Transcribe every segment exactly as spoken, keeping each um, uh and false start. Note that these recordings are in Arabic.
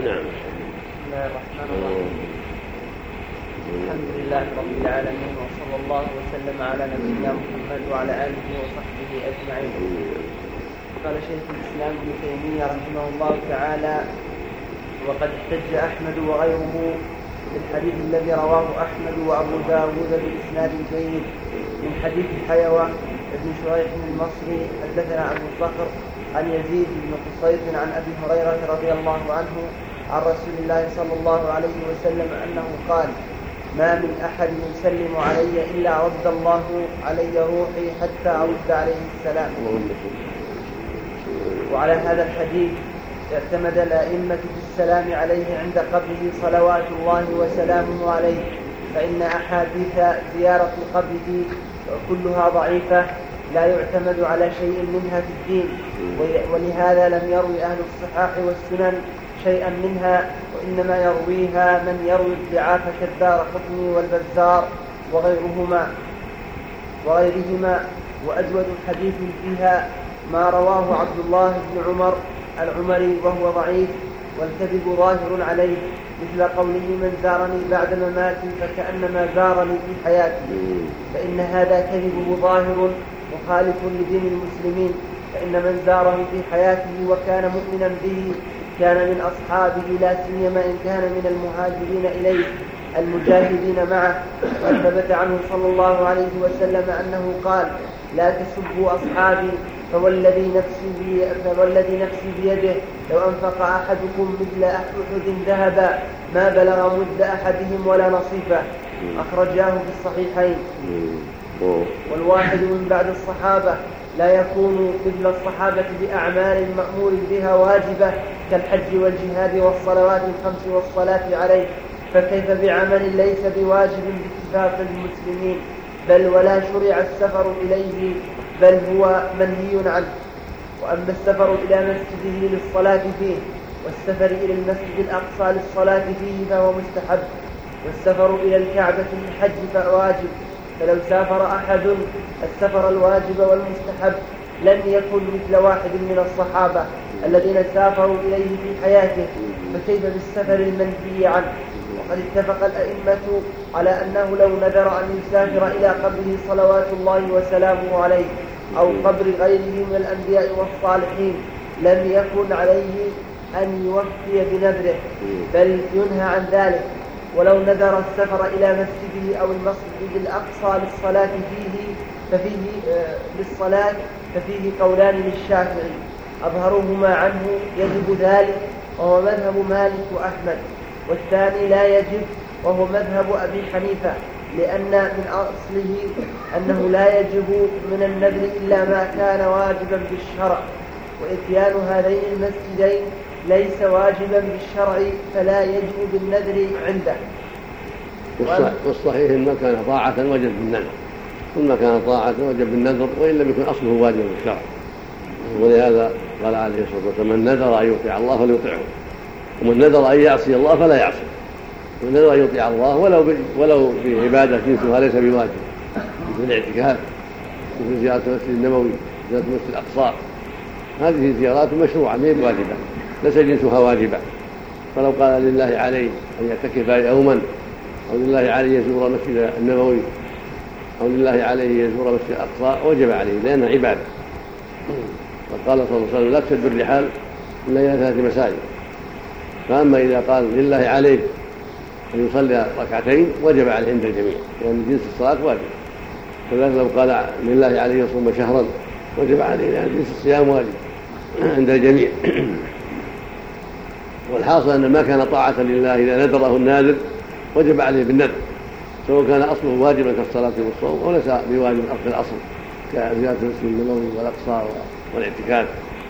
نعم. بسم الله الرحمن الرحيم. الحمد لله رب العالمين، وصلى الله وسلم على نبينا محمد وعلى آله وصحبه أجمعين. قال شيخ الإسلام ابن تيمية رحمه الله تعالى: وقد احتج أحمد وغيره بالحديث الذي رواه أحمد وأبو داود بإسناد جيد من حديث حيوة ابن شريح المصري حدثنا أبو الصخر عن يزيد بن قصيص عن أبي هريرة رضي الله عنه عن رسول الله صلى الله عليه وسلم أنه قال: ما من أحد يسلم علي إلا رد الله علي روحي حتى أرد عليه السلام. وعلى هذا الحديث اعتمد الأئمة في السلام عليه عند قبره صلوات الله وسلامه عليه، فإن أحاديث زيارة قبره كلها ضعيفة لا يعتمد على شيء منها في الدين، ولهذا لم يروي أهل الصحاح والسنن شيئا منها، وإنما يرويها من يروي الضعاف كالدار قطني والبزار وغيرهما وغيرهما وأجود حديث فيها ما رواه عبد الله بن عمر العمري وهو ضعيف والكذب ظاهر عليه، مثل قوله: من زارني بعد مماتي فكأنما زارني في حياتي، فإن هذا كذبه ظاهر مخالف لدين المسلمين، فإن من زاره في حياته وكان مؤمنا به كان من أصحابه، لا سيما إن كان من المهاجرين إليه المجاهدين معه. وثبت عنه صلى الله عليه وسلم أنه قال: لا تسبوا أصحابي فوالذي نفسي, بي فوالذي نفسي بيده لو أنفق أحدكم مثل أحد ذهبا ما بلغ مد أحدهم ولا نصيفه. أخرجاه في الصحيحين. والواحد من بعد الصحابة لا يكون مثل الصحابة بأعمال مأمور بها واجبة كالحج والجهاد والصلوات الخمس والصلاة عليه، فكيف بعمل ليس بواجب باتفاق المسلمين، بل ولا شرع السفر إليه، بل هو منهي عنه. وأما السفر إلى مسجده للصلاة فيه والسفر إلى المسجد الأقصى للصلاة فيه فهو مستحب، والسفر إلى الكعبة للحج فواجب. فلو سافر أحد السفر الواجب والمستحب لم يكن مثل واحد من الصحابة الذين سافروا إليه في حياته، فكيف بالسفر المنهي عنه؟ وقد اتفق الأئمة على أنه لو نذر أن يسافر إلى قبره صلوات الله وسلامه عليه أو قبر غيره من الأنبياء والصالحين لم يكن عليه أن يوفي بنذره، بل ينهى عن ذلك. ولو نذر السفر إلى مسجده أو المسجد الأقصى للصلاة فيه ففيه آه للصلاة ففيه قولان للشافعي أظهرهما عنه يجب ذلك وهو مذهب مالك وأحمد، والثاني لا يجب وهو مذهب أبي حنيفة، لأن من أصله أنه لا يجب من النذر إلا ما كان واجبا بالشرع، وإتيان هذين المسجدين ليس واجبا بالشرع فلا يجب بالنذر عنده. والصحيح إن ما كان طاعة وجب بالنذر، ثم كان طاعة وجب بالنذر وإن لم يكن أصله واجبا بالشرع. ولهذا قال عليه الصلاة والسلام: من نذر أن يطيع الله فليطيعه، ومن نذر أن يعصي الله فلا يعصي. من نذر أن يطيع الله ولو ولو بعبادة جنسها ليس بواجب، مثل الاعتكاف، مثل زيارة المسجد النبوي، زيارة المسجد الأقصى، هذه زيارات مشروعة ليس واجبة، ليس جنسها واجبة. فلو قال لله عليه أن يعتكف يوما، أو لله عليه يزور المسجد النبوي، أو لله عليه يزور المسجد الأقصى وجب عليه لأنها عبادة. وقال صلى الله عليه وسلم: لا تشد الرحال إلا إلى ثلاث مساجد. فأما إذا قال لله عليه أن يصلي ركعتين وجب عليه عند الجميع، لأن جنس الصلاة واجب. كذلك لو قال لله عليه يصوم شهرا وجب عليه، لأن جنس الصيام واجب عند الجميع. والحاصل أن ما كان طاعة لله إذا نذره الناذر وجب عليه بالنذر، سواء كان أصله واجبا كالصلاة والصوم أو ليس بواجب في الأصل كزيارة المسجد النبوي والأقصى والاعتكاف.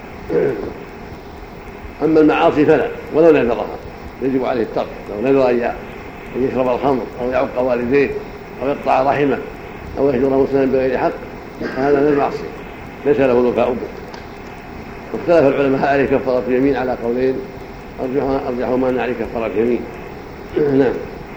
أما المعاصي فلا، ولو نذرها يجب عليه الترك. لو نذر أن يشرب الخمر أو يعق والديه أو يقطع رحمه أو يهجر مسلما بغير حق فهذا من المعصية ليس له الوفاء به. واختلف العلماء عليه كفارة اليمين على قولين، أرجحهما أن عليه كفارة اليمين. نعم.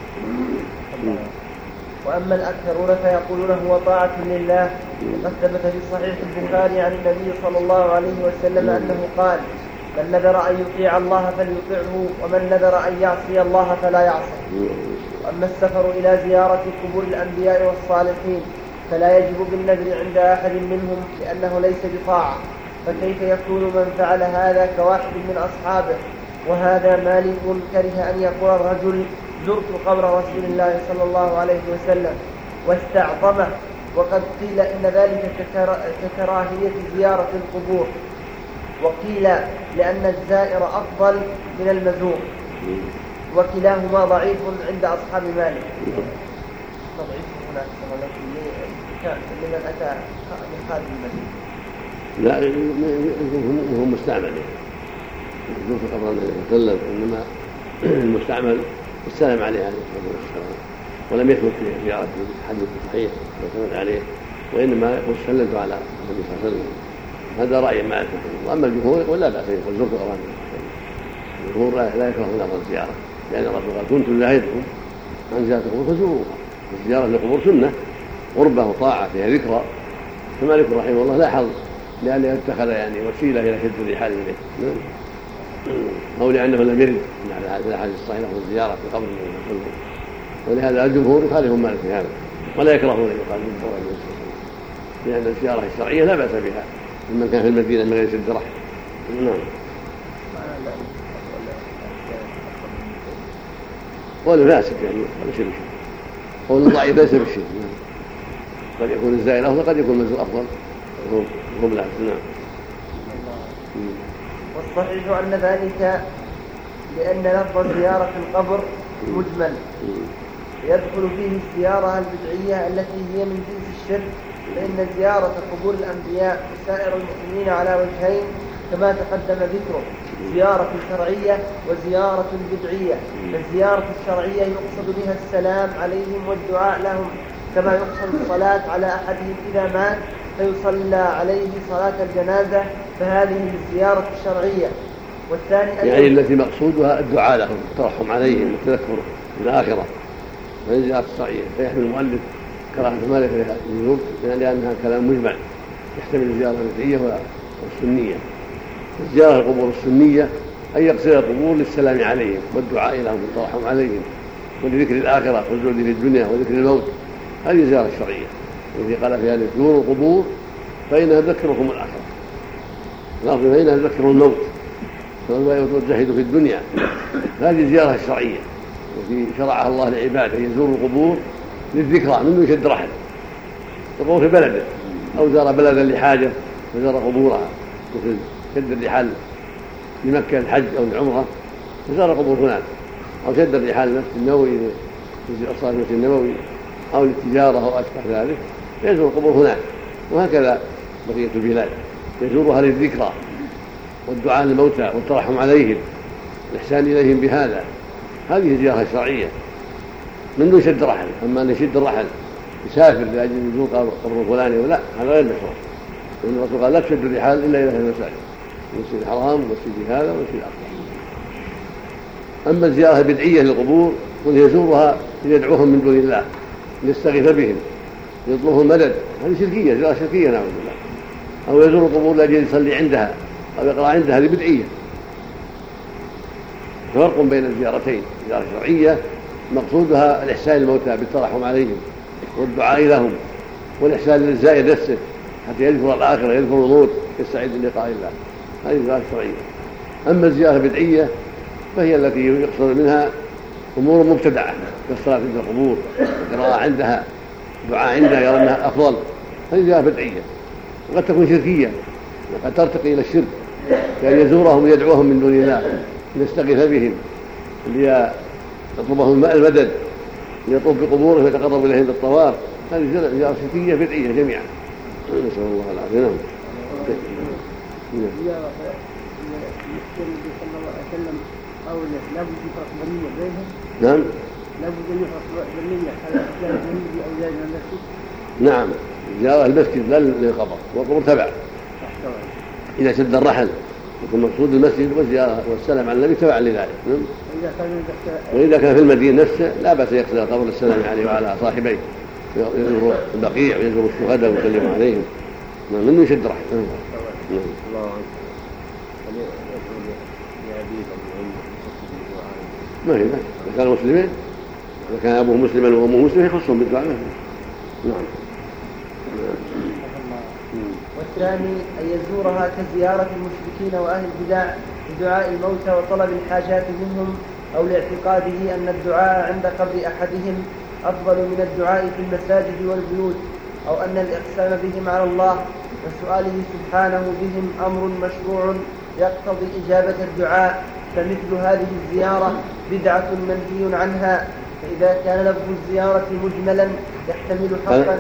وأما الأكثرون فيقولون هو طاعة لله. وقد ثبت في صحيح البخاري عن النبي صلى الله عليه وسلم أنه قال: من نذر أن يطيع الله فليطعه ومن نذر أن يعصي الله فلا يعصي. وأما السفر إلى زيارة قبور الأنبياء والصالحين فلا يجب بالنذر عند أحد منهم لأنه ليس بطاعة، فكيف يكون من فعل هذا كواحد من أصحابه؟ وهذا مالك كره أن يقول الرجل زرت قبر رسول الله صلى الله عليه وسلم واستعظمه، وقد قيل إن ذلك ككراهية زيارة القبور، وقيل لأن الزائر أفضل من المزور، وكلاهما ضعيف عند أصحاب مالك. تضعيف هناك لمن أتى من خارج المسجد. لا هو مستعمل يجوز قبر النبي صلى الله عليه وسلم، إنما المستعمل السلام عليه عليه الصلاة والسلام، ولم يثبت في زيارة حديث صحيح يعتمد عليه، وإنما يقول سلمت على النبي صلى الله عليه وسلم. هذا رأي مالك. وأما الجمهور يقول لا بأس يقول زرت قبر النبي. الجمهور لا يكرهون لفظ الزيارة، لأن الرسول قال كنت نهيتكم عن زيارة القبور فزوروها. الزيارة للقبور سنة قربة وطاعة فيها ذكرى، فمالك رحمه الله لاحظ لأن يتخذ يعني وسيلة إلى شد الرحال إليه، أو لأنه لم يرد على الأحاديث الصحيحة في الزيارة في قبر النبي صلى الله عليه وسلم، ولهذا الجمهور يخالفهم مالك في هذا، ولا يكرهون أن يقال بالقبر النبي صلى الله عليه وسلم، لأن الزيارة الشرعية لا بأس بها ممن كان في المدينة من غير شد رحل. نعم. قول فاسد يعني ليس بشيء، قول ضعيف ليس بشيء، قد يكون الزائر أفضل قد يكون المنزل أفضل، هم لا. نعم. والصحيح أن ذلك لأن لفظ زيارة القبر مجمل يدخل فيه الزيارة البدعية التي هي من جنس الشرك، فإن زيارة قبور الأنبياء وسائر المؤمنين على وجهين كما تقدم ذكره، زيارة شرعية وزيارة بدعية. فالزيارة الشرعية يقصد بها السلام عليهم والدعاء لهم، كما يقصد الصلاة على أحدهم إذا مات فيصلى عليه صلاة الجنازة، فهذه الزيارة الشرعية. والثاني يعني التي مقصودها الدعاء لهم الترحم عليهم والتذكر بالآخرة، وهي الزيارة الشرعية. فيحمل المؤلف كراهة مالك للوجوب لأنها كلام مجمع يحتمل الزيارة البدعية والسنية. الزيارة القبور السنية أن يقصد القبور للسلام عليهم والدعاء لهم والترحم عليهم ولذكر الآخرة والزهد في الدنيا وذكر الموت، هذه الزيارة الشرعية التي قال فيها زوروا القبور فإنها تذكركم الآخرة، الأرض فإنها تذكر الموت وتجاهدوا في الدنيا. هذه الزيارة الشرعية التي شرعها الله لعباده، يزوروا القبور للذكرى منه يشد رحل القبور في بلده، أو زار بلدا لحاجة فزار قبورها مثل شد الرحال لمكة الحج أو العمرة فزار قبور هناك، أو شد الرحال المسجد النبوي للصلاة المسجد النبوي أو للتجارة أو أشبه ذلك يزور القبور هناك. وهكذا بقية البلاد يزورها للذكرى والدعاء للموتى والترحم عليهم الإحسان إليهم بهذا. هذه زيارة شرعية منه يشد رحل. أما أن يشد الرحل يسافر لأجل يزور قبر فلان ولا، هذا غير مشروع، لأن الرسول قال لا تشد الرحال إلا إلى المساجد، المسجد الحرام والمسجد هذا والمسجد الأقصى. أما الزيارة البدعية للقبور يزورها ليدعوهم من دون الله، ليستغيث بهم، يطلبهم مدد، هذه شركية، زيارة شركية نعوذ بالله. أو يزور القبور لأجل يصلي عندها أو يقرأ عندها، هذه بدعية. فرق بين الزيارتين، زيارة شرعية مقصودها الإحسان للموتى بالترحم عليهم والدعاء لهم والإحسان للزائر نفسه حتى يذكر الآخرة يذكر الموت يستعد للقاء الله، هذه زيارة شرعية. أما الزيارة البدعية فهي التي يقصد منها أمور مبتدعة كالصلاة عند القبور، قراءة عندها، دعاء عندها يرى أنها أفضل، هذه زيارة بدعية وقد تكون شركية وقد ترتقي إلى الشرك، كأن يزورهم ويدعوهم من دون الله ليستغيث بهم ليطلبهم المدد ليطوف بقبورهم ويتقرب إليهم بالطواف، هذه زيارة شركية بدعية جميعا، نسأل الله العافية. نعم. زيارة النبي صلى الله عليه وسلم أو لا بد يفرق بالنية بينهم؟ نعم. لا بد أن يفرق بالنية على زيارة النبي أو زيارة المسجد؟ نعم، زيارة المسجد لا للقبر، والقبور تبع. إذا شد الرحل يكون مقصود المسجد والزيارة والسلام على النبي تبع لذلك. وإذا كان في المدينة نفسه لا بأس يقصد القبر السلام عليه وعلى صاحبيه، يزور البقيع ويزور الشهداء ويسلم عليهم، منه يشد رحل. الله ما هي إذا كانوا مسلمين، إذا كان أبوه مسلما وأمه مسلمة يخصهم بالدعاء. نعم. والثاني أن يزورها كزيارة المشركين وأهل البدع لدعاء الموتى وطلب الحاجات منهم، أو لاعتقاده أن الدعاء عند قبر أحدهم أفضل من الدعاء في المساجد والبيوت، أو أن الإقسام بهم على الله وسؤاله سبحانه بهم أمر مشروع يقتضي إجابة الدعاء، فمثل هذه الزيارة بدعة منهي عنها. فإذا كان لفظ الزيارة مجملا يحتمل حقا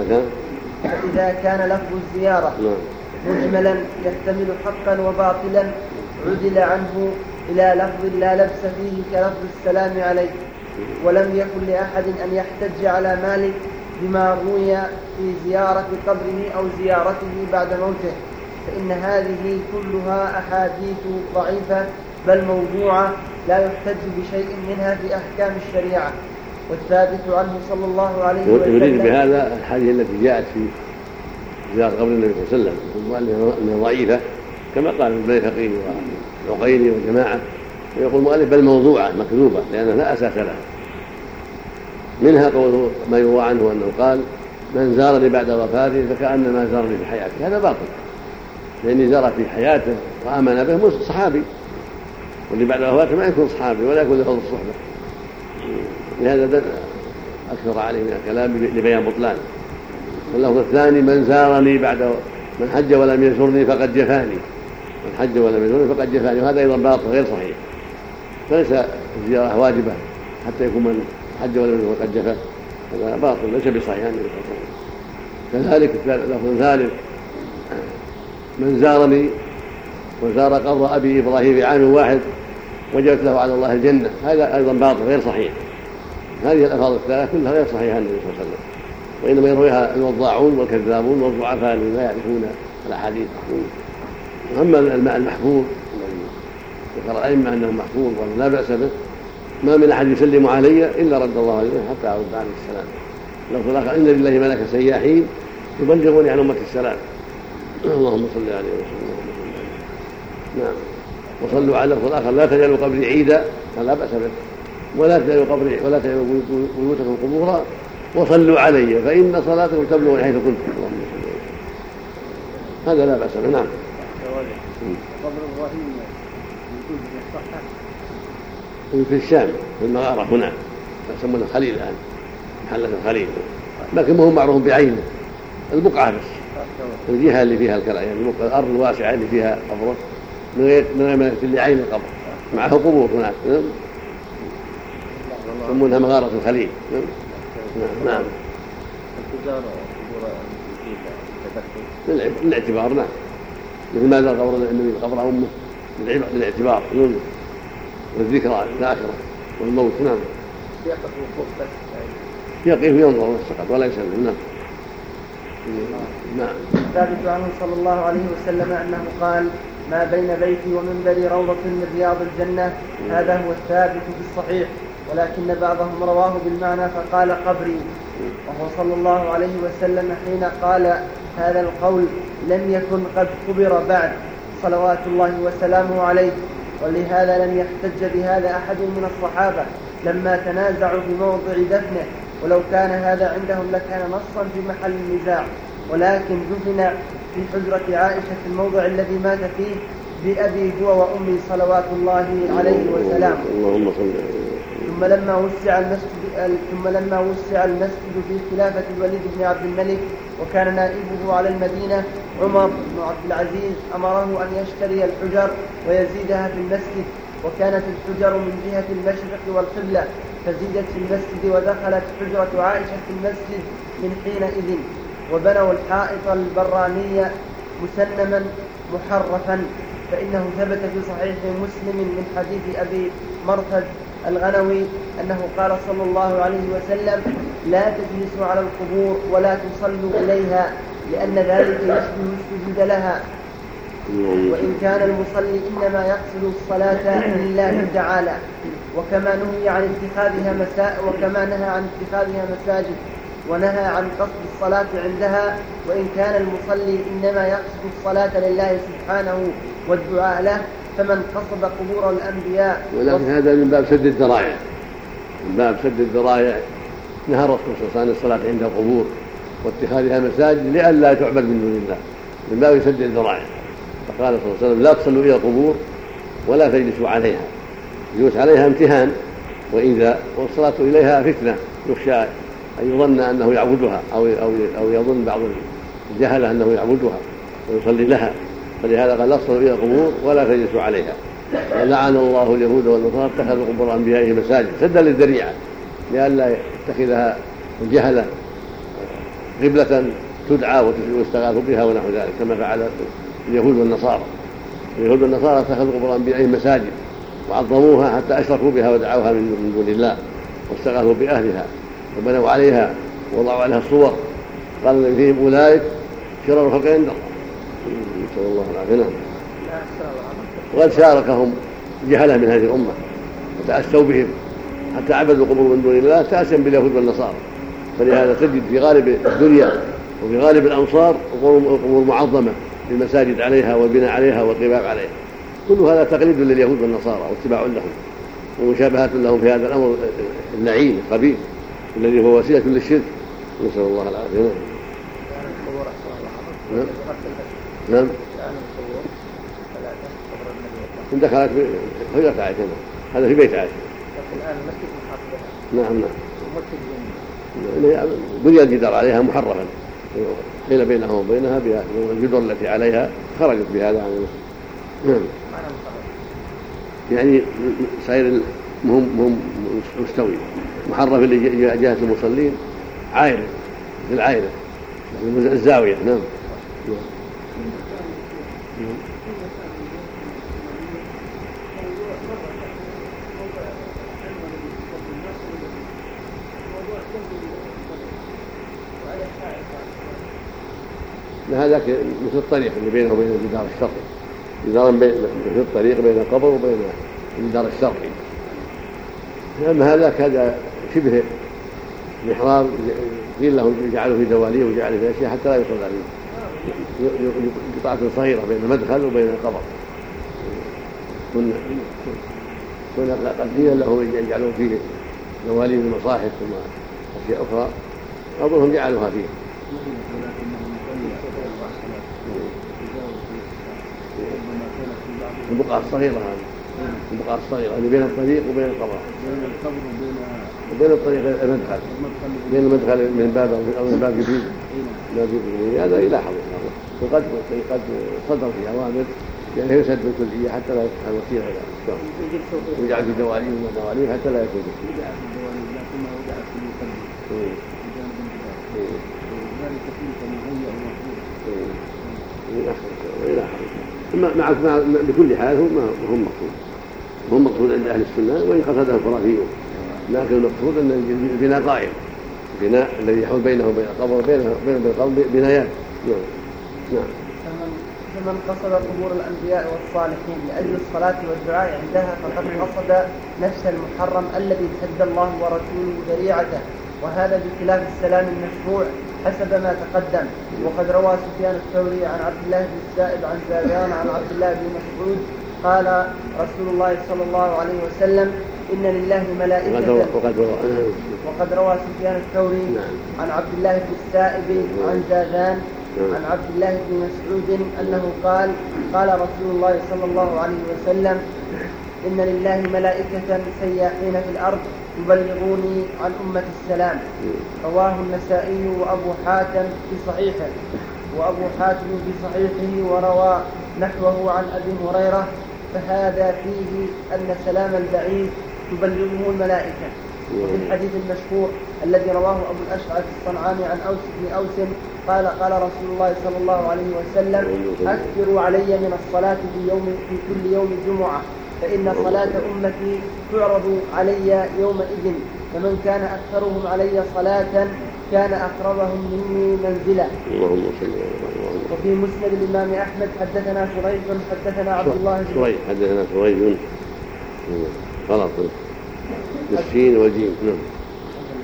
فإذا كان لفظ الزيارة مجملا يحتمل حقا وباطلا عدل عنه إلى لفظ لا لبس فيه كلفظ السلام عليه. ولم يكن لأحد أن يحتج على مالك بما روي في زيارة قبره أو زيارته بعد موته، فإن هذه كلها أحاديث ضعيفة بل موضوعة لا يحتج بشيء منها في أحكام الشريعة. والثابت عنه صلى الله عليه وسلم يريد بهذا الحديث التي جاءت في زيارة قبر النبي صلى الله عليه وسلم أنها ضعيفة كما قال البيهقي والعقيلي وجماعة، ويقول المؤلف بل موضوعة مكذوبة لأنها لا أساس لها. منها قوله ما يروى عنه أنه قال من زارني بعد وفاته فكأنما زارني في حياته، هذا باطل، لأني زار في حياته وآمن به صحابي، واللي بعد وفاته ما يكون صحابي ولا يكون له الصحبة، لهذا أكثر عليه من الكلام لبيان بطلان. واللفظ الثاني من زارني بعد من حج ولم يزرني فقد جفاني، من حج ولم يزرني فقد جفاني، وهذا أيضا باطل غير صحيح، فليس الزيارة واجبة حتى يكون من حج ولم يزرني فقد جفا، هذا باطل ليس بصحيح. كذلك اللفظ الثالث من زارني وزار قبر أبي إبراهيم في عام واحد وجبت له على الله الجنة، هذا أيضا باطل غير صحيح. هذه الألفاظ الثلاثة كلها غير صحيحة النبي صلى الله عليه وسلم، وإنما يرويها الوضاعون والكذابون والضعفاء الذين لا يعرفون الأحاديث. أما الماء المحفوظ الذي ذكر الأئمة أنه محفوظ ولا بأس به، ما من أحد يسلم علي إلا رد الله عليه حتى أرد عليه السلام. لو الآخر إن لله ملك سياحين يبلغوني عن أمة السلام، اللهم صل عليه وسلم. نعم. وصلوا على الآخر لا تجعلوا قبري عيدا، فلا بأس به، ولا تجعلوا قبري ولا تجعلوا بيوتكم قبورا، وصلوا علي فإن صلاتكم تبلغ حيث كنتم، اللهم صل عليه. هذا لا بأس به. نعم. قبر إبراهيم يجوز بالصحة في الشام في المغارة هنا يسمونه الخليل الآن، محلة الخليل، لكن ما هو معروف بعينه، البقعة بس، الجهة اللي فيها الكلام، يعني الأرض الواسعة اللي فيها قبره من غير من غير ما يتل عين القبر، معه قبور هناك يسمونها مغارة الخليل. نعم. نعم. للاعتبار، نعم، مثل ما زار قبر النبي قبر أمه للاعتبار والذكرى الآخرة والموت. نعم. يقف ينظر فقط ولا يسلم. نعم. نعم. ثابت عنه صلى الله عليه وسلم أنه قال ما بين بيتي ومنبري روضة من رياض الجنة، هذا هو الثابت في الصحيح، ولكن بعضهم رواه بالمعنى فقال قبري، وهو صلى الله عليه وسلم حين قال هذا القول لم يكن قد قبر بعد صلوات الله وسلامه عليه، ولهذا لم يحتج بهذا أحد من الصحابة لما تنازعوا في موضع دفنه، ولو كان هذا عندهم لكان نصا في محل النزاع، ولكن دفن في حجرة عائشة في الموضع الذي مات فيه بأبي هو وأمي صلوات الله عليه وسلام. ثم لما وسع المسجد ثم لما وسع المسجد في خلافة الوليد بن عبد الملك وكان نائبه على المدينة عمر بن عبد العزيز أمره أن يشتري الحجر ويزيدها في المسجد، وكانت الحجر من جهة المشرق والقبلة فزيدت في المسجد، ودخلت حجرة عائشة في المسجد من حينئذ، وبنوا الحائط البراني مسنما محرفا، فإنه ثبت في صحيح مسلم من حديث أبي مرثد الغنوي أنه قال صلى الله عليه وسلم لا تجلسوا على القبور ولا تصلوا إليها لأن ذلك يشبه السجود لها، وإن كان المصلي إنما يقصد الصلاة لله تعالى، وكما نهي عن اتخاذها مساء وكما نهى عن اتخاذها مساجد، ونهى عن قصد الصلاة عندها، وإن كان المصلي إنما يقصد الصلاة لله سبحانه والدعاء له، فمن قصد قبور الأنبياء. ولكن هذا من باب سد الذرائع، من باب سد الذرائع. نهى الرسول صلى الله عليه وسلم عن الصلاة عند القبور واتخاذها مساجد لئلا تعبد من دون الله، من باب سد الذرائع. فقال صلى الله عليه وسلم لا تصلوا إلى القبور ولا تجلسوا عليها. الجلوس عليها امتهان وإذا، والصلاة إليها فتنة، يخشى أن يظن أنه يعبدها أو أو يظن بعض الجهلة أنه يعبدها ويصلي لها، فلهذا قال لا تصلوا إلى القبور ولا تجلسوا عليها. ولعن الله اليهود والنصارى اتخذوا قبور أنبيائهم مساجد سدا للذريعة لئلا يتخذها الجهلة قبلة تدعى ويستغاث بها ونحو ذلك، كما فعل اليهود والنصارى. اليهود والنصارى اتخذوا قبور أنبيائهم مساجد وعظموها حتى أشركوا بها ودعوها من دون الله واستغاثوا بأهلها وبنوا عليها ووضعوا عليها الصور. قال النبي فيهم أولئك شرار خلق عند الله، نسأل الله العافية. وقد شاركهم جهلة من هذه الأمة وتأسوا بهم حتى عبدوا قبور من دون الله تأسا باليهود والنصارى. فلهذا تجد في غالب الدنيا وفي غالب الأمصار قبور معظمة بالمساجد عليها والبناء عليها والقباب عليها. كل هذا تقليد لليهود والنصارى واتباع لهم ومشابهات لهم في هذا الأمر اللعين الخبيث الذي هو وسيلة للشرك، نسأل الله العافية. نعم نعم دخلت هجرة عائشة، هذا في بيت عائشة. الآن مسجد محافظة. نعم نعم بني الجدار عليها محرفا، قيل بينهم وبينها بالجدر التي عليها خرجت بهذا عن المسجد. نعم يعني صاير مهم مهم مستوي محرف اللي جهة المصلين عائلة في العائلة الزاوية. نعم هذا مثل الطريق اللي بينه وبين الجدار الشرقي، جدار مثل الطريق بين القبر وبين الجدار الشرقي. أما هذا هذا شبه محراب قيل له يجعله في دواليه ويجعله في أشياء حتى لا يصل عليه، قطعة صغيرة بين المدخل وبين القبر. كنا كنا قد قيل له يجعلوا فيه دواليه المصاحف ثم أشياء أخرى أظنهم جعلوها فيه. البقعة الصغيرة هذه البقعة الصغيرة اللي بين الطريق وبين القبر، وبين الطريق المدخل، بين المدخل من باب أو من باب جديد هذا يلاحظ. وقد قد صدر في أوامر يعني يسد بالكلية حتى لا يفتح الوسيلة إلى الشر ويجعل في دواليه ودواليه حتى لا يكون مع بكل حال هم هم مقصود هم مقصود عند أهل السنة وإن قصده الخرافيون، لكن المقصود أن البناء قائم، البناء الذي يحول بينه وبين القبر بينه وبين القبر بنايات. نعم. فمن قصد قبور الأنبياء والصالحين لأجل الصلاة والدعاء عندها فقد قصد نفس المحرم الذي سد الله ورسوله ذريعته، وهذا بخلاف السلام المشروع حسب ما تقدم. وقد روى سفيان الثوري عن عبد الله بن السائب عن زاغان عن عبد الله بن مسعود قال رسول الله صلى الله عليه وسلم إن لله ملائكة. وقد روى سفيان الثوري عن عبد الله بن السائب عن زاغان عن عبد الله بن مسعود أنه قال قال رسول الله صلى الله عليه وسلم إن لله ملائكة سياحين في الأرض يبلغوني عن أمة السلام. رواه النسائي وأبو حاتم في صحيحه وأبو حاتم في صحيحه وروى نحوه عن أبي هريرة، فهذا فيه أن سلام البعيد تبلغه الملائكة. وفي الحديث المشهور الذي رواه أبو الأشعث الصنعاني عن أوس بن أوس قال قال رسول الله صلى الله عليه وسلم أكثروا علي من الصلاة في, يوم في كل يوم جمعة فإن صلاة أمتي تعرض علي يومئذ، فمن كان أكثرهم علي صلاة كان أقربهم مني منزلا. وفي مسند الإمام أحمد حدثنا شريح حدثنا عبد الله شريح حدثنا شريح غلط بالسين والجيم. نعم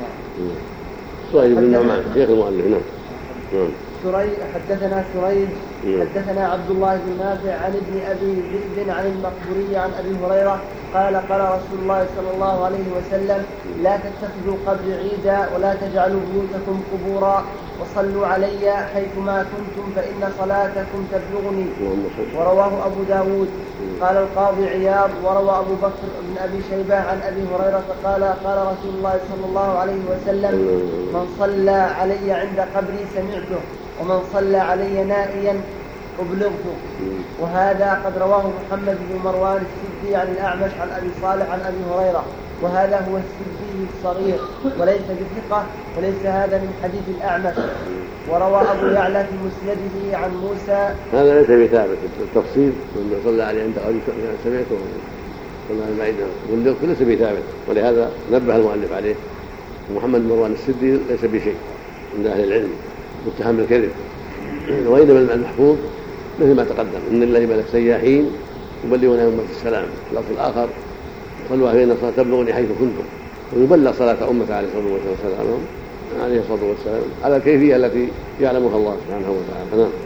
شريح بن نعمان شيخ المؤلف. نعم شريح حدثنا شريح حدثنا عبد الله بن نافع عن ابن أبي ذئب عن المقبوري عن أبي هريرة قال قال رسول الله صلى الله عليه وسلم لا تتخذوا قبري عيدا ولا تجعلوا بيوتكم قبورا وصلوا علي حيثما كنتم فإن صلاتكم تبلغني. ورواه أبو داود. قال القاضي عياض وروى أبو بكر بن أبي شيبة عن أبي هريرة قال قال رسول الله صلى الله عليه وسلم من صلى علي عند قبري سمعته ومن صلى علي نائيا أبلغته. وهذا قد رواه محمد بن مروان السدي عن الأعمش عن أبي صالح عن أبي هريرة وهذا هو السدي الصغير وليس بثقة وليس هذا من حديث الأعمش. وروى أبو يعلى في مسنده عن موسى. هذا ليس بثابت التفصيل من صلى عليه عند قبري سمعته صلى الله عليه وسلم ليس بثابت ولهذا نبه المؤلف عليه. محمد بن مروان السدي ليس بشيء عند أهل العلم متهم بالكذب. وإنما المحفوظ مثل ما تقدم إن الله ملك سياحين يبلغون أمة السلام. في الأصل الآخر صلوا عليه الصلاة تبلغني حيث كنتم ويبلغ صلاة أمة عليه الصلاة والسلام عليه الصلاة والسلام على الكيفية التي يعلمها الله سبحانه وتعالى. نعم.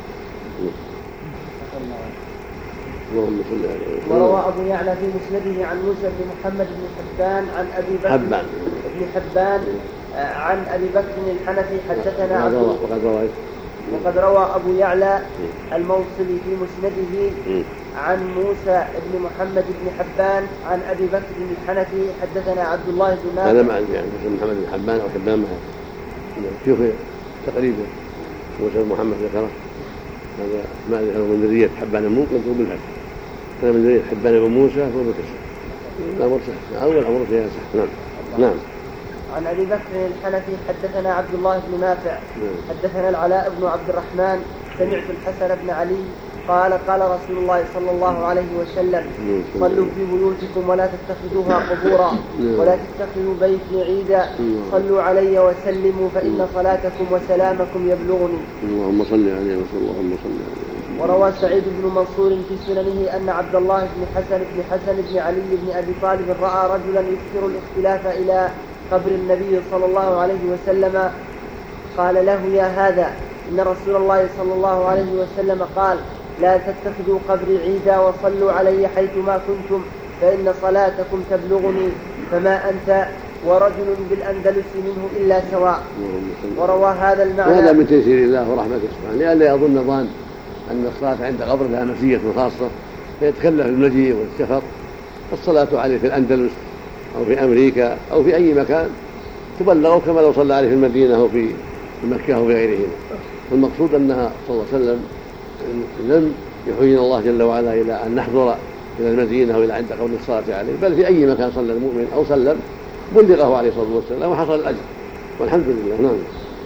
اللهم صل على سيدنا. وروى أبو يعلى في مسنده عن موسى بن محمد بن حبان عن أبي بكر حبان بن حبان عن أبي بكر الحنفي حدثنا عبد وقد روى وقد روى أبو يعلى الموصلي في مسنده عن موسى بن محمد بن حبان عن أبي بكر الحنفي حدثنا عبد الله بن نافع. هذا معنى يعني موسى محمد بن حبان أو حبان معه شوف تقريبا موسى بن محمد ذكره هذا ما ذكره من ذرية حبان المنقذ بالفتح كان من ذرية حبان بن موسى هو بالكسر الأمر صح أول أمر فيها صح. نعم. نعم. عن أبي بكر الحنفي حدثنا عبد الله بن نافع حدثنا العلاء بن عبد الرحمن سمعت الحسن بن علي قال قال رسول الله صلى الله عليه وسلم صلوا في بيوتكم ولا تتخذوها قبورا ولا تتخذوا بيتي عيدا صلوا علي وسلموا فإن صلاتكم وسلامكم يبلغني. اللهم صل عليه وسلم. اللهم صل عليه. وروى سعيد بن منصور في سننه أن عبد الله بن حسن بن حسن بن علي بن أبي طالب رأى رجلا يكثر الاختلاف إلى قبر النبي صلى الله عليه وسلم قال له يا هذا إن رسول الله صلى الله عليه وسلم قال لا تتخذوا قبري عيدا وصلوا علي حيثما كنتم فإن صلاتكم تبلغني فما أنت ورجل بالأندلس منه إلا سواء. وروى هذا المعنى. وهذا من تيسير الله ورحمته سبحانه لئلا يظن ظان أن الصلاة عند قبر لها مزية خاصة فيتكلف المجيء والسفر. الصلاة عليه في الأندلس أو في أمريكا أو في أي مكان تبلغ كما لو صلى عليه في المدينة أو في مكة أو في غيرهما. والمقصود أنها صلى الله عليه وسلم لم يحيينا الله جل وعلا إلى أن نحضر إلى المدينة أو إلى عند قول الصلاة عليه بل في أي مكان صلى المؤمن أو سلم بلغه عليه الصلاة والسلام وحصل الأجر والحمد لله. نعم.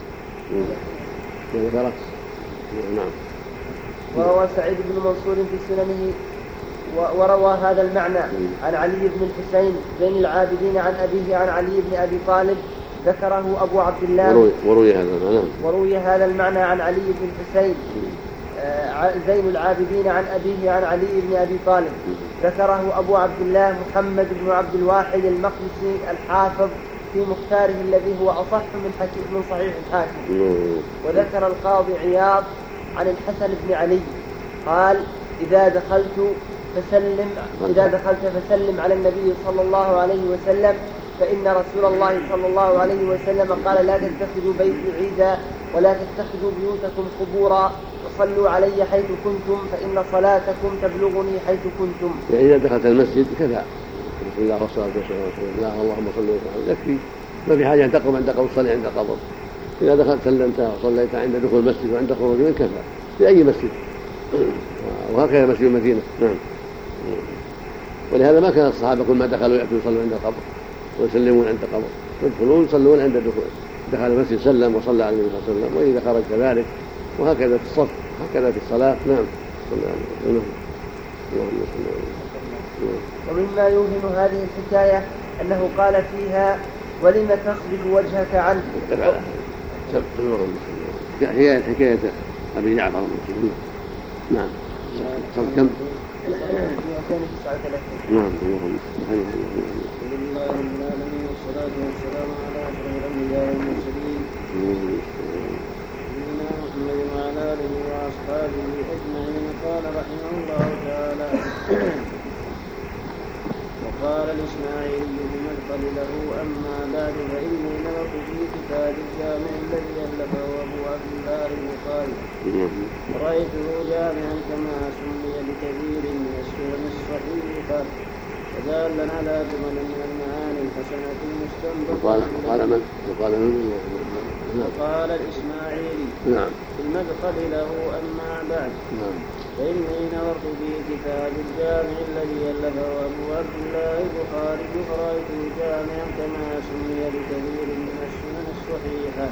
نعم. وروى سعيد بن منصور في سننه وروى هذا المعنى عن علي بن الحسين بين العابدين عن أبيه عن علي بن أبي طالب ذكره أبو عبد الله. وروي, وروي هذا المعنى وروي هذا المعنى عن علي بن الحسين زين العابدين عن أبيه عن علي بن أبي طالب ذكره أبو عبد الله محمد بن عبد الواحد المقدسي الحافظ في مختاره الذي هو أصح من حكيم من صحيح الحاكم. وذكر القاضي عياض عن الحسن بن علي قال إذا دخلت فسلم إذا دخلت فسلم على النبي صلى الله عليه وسلم فإن رسول الله صلى الله عليه وسلم قال لا تتخذوا بيتي عيدا ولا تتخذوا بيوتكم قبورا وصلوا علي حيث كنتم فإن صلاتكم تبلغني حيث كنتم. يعني إذا دخلت المسجد كذا بسم الله والصلاة والسلام اللهم صل وسلم يكفي ما في حاجة أن تقوم عند قبر تصلي عند قبر. إذا دخلت سلمت وصليت عند دخول المسجد وعند خروج منه كفى في أي مسجد وهكذا مسجد المدينة. نعم. ولهذا ما كان الصحابة كل ما دخلوا يأتوا يصلوا عند القبر ويسلمون عند القبر يدخلون يصلون عند الدخول دخل المسجد سلم وصلى على النبي صلى الله عليه وسلم وإذا خرج كذلك وهكذا في الصف هكذا في الصلاة. نعم. ومما يوهم هذه الحكاية أنه قال فيها ولم تصرف وجهك عنه. هي الحكاية أبي جعفر المسلمين. نعم. كم؟ نعم. لله رب العالمين والصلاة والسلام على أشرف الأنبياء والمرسلين سيدنا محمد وعلى آله وأصحابه أجمعين. قال رحمه الله تعالى: وقال الإسماعيلي بمدخل له: أما بعد فإني نظرت في كتاب الجامع الذي ألفه أبو عبد الله البخاري رأيته جامعا كما سمي بكثير من السنن الصحيحة ودالا على جمل من المعاني الحسنة المستنبطة. وقال من؟ وقال من؟ وقال الإسماعيلي نعم في المدخل له: أما بعد نعم فإني نظرت في كتاب الجامع الذي ألفه أبو عبد الله البخاري فرأيته جامعا كما سمي بكثير من السنن الصحيحة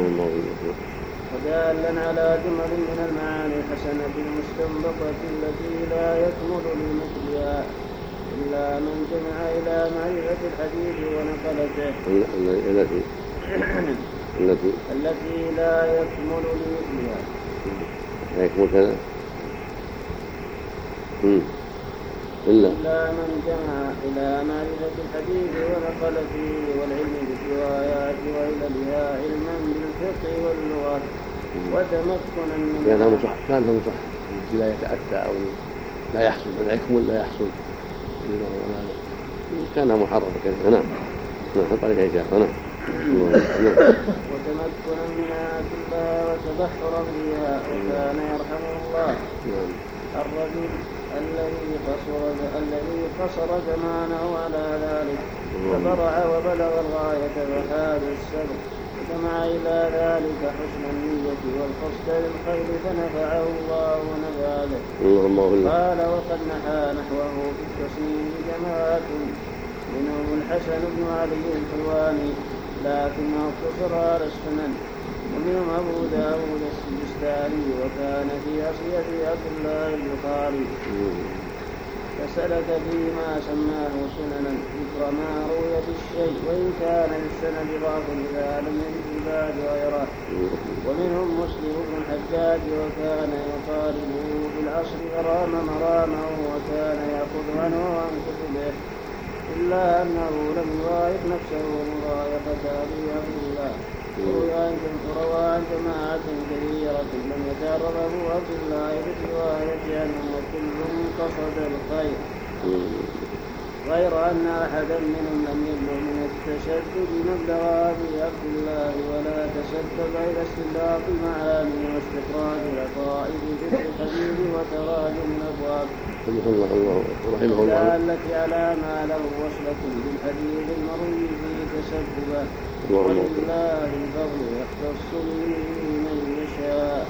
ودالا على جمل من المعاني الحسنة المستنبطة التي لا يكمل لمثلها إلا من جمع إلى معرفة الحديث ونقلته التي التي التي لا يكمل لمثلها لا يكمل كذا إلا إلا من جمع إلى معرفة الحديث ونقل فيه والعلم بالروايات وإلى علما بالفقه واللغة وتمكنا من كان مصح كان مصح لا يتأتى أو لا يحصل لا يكمل لا يحصل كان محرفا كذا. نعم نعم طريق إجابة. نعم وتمكنا منها كلها وتبحرا فيها. وكان يرحمه الله الرجل الذي قصر الذي قصر زمانه على ذلك فبرع وبلغ الغاية وحاد السبب وجمع إلى ذلك حسن النية والقصد للخير فنفعه الله ونفعله. قال: وقد نحى نحوه في التصنيف جماعة منهم الحسن بن علي الحلواني لكنه اقتصر على السنن ومنهم أبو داود السجستاني وكان في أصية عبد الله البخاري فسلك فيما سماه سننا ذكر ما روي بالشيء وإن كان للسند ضعف إذا لم يجد بعد غيره. ومنهم مسلم بن الحجاج وكان يقاربه بالعصر فرام مرامه وكان يأخذ عنه وعن كتبه إلا أنه لم يضايق نفسه مضايقة أبي عبد الله. روى عن جماعة كثيرة لم يتعرض أبو عبد الله بالرواية عنه وكلهم قصد الخير غير أن أحدا منهم لم يبلغ من التشدد مبلغ أبي عبد الله ولا تسبب إلى استنباط المعاني واستخراج العقائد في الحديث وتراجم الأبواب التي على ما له وصلة بالحديث المروي فيه تسببا. ولله الفضل يختص به من يشاء.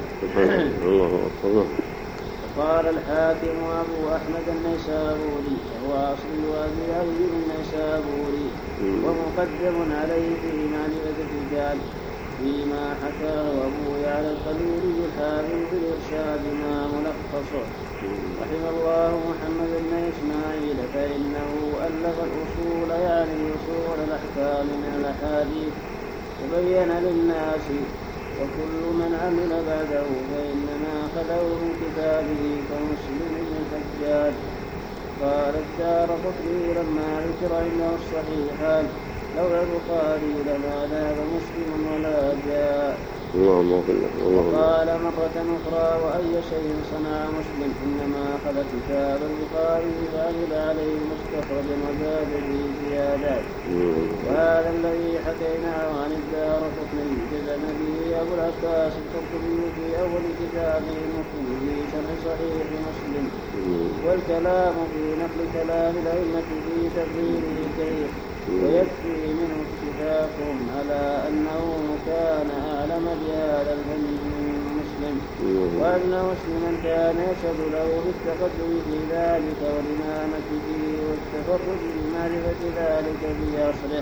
قال الحاكم أبو أحمد النيسابوري وهو أصل أبي علي النيسابوري ومقدم عليه في معرفة الرجال فيما حكاه أبو يعلى الخليلي الحافظ في الإرشاد ما ملخصه رحم الله محمد بن إسماعيل فإنه ألف الأصول يعني أصول الأحكام من الأحاديث وبين للناس وكل من عمل بعده فإنما أخذه من كتابه كمسلم بن الحجاج. قال الدارقطني لما ذكر عنده الصحيحان لولا البخاري لما ذهب مسلم ولا جاء. قال مرة أخرى: وأي شيء صنع مسلم إنما أخذ كتاب البخاري فعمل عليه مستخرجا وزاد به زيادات. وهذا الذي حكيناه عن الدارقطني جزم به أبو العباس القرطبي في أول كتابه المفيد في شرح صحيح مسلم. والكلام في نقل كلام الأئمة في تفسيره كثير ويكفي منه اتفاقهم على أنه كان أعلم بهذا الفن من مسلم وأن مسلما كان يشهد له بالتقدم في ذلك والإمامة فيه والتفرد بمعرفة ذلك في عصره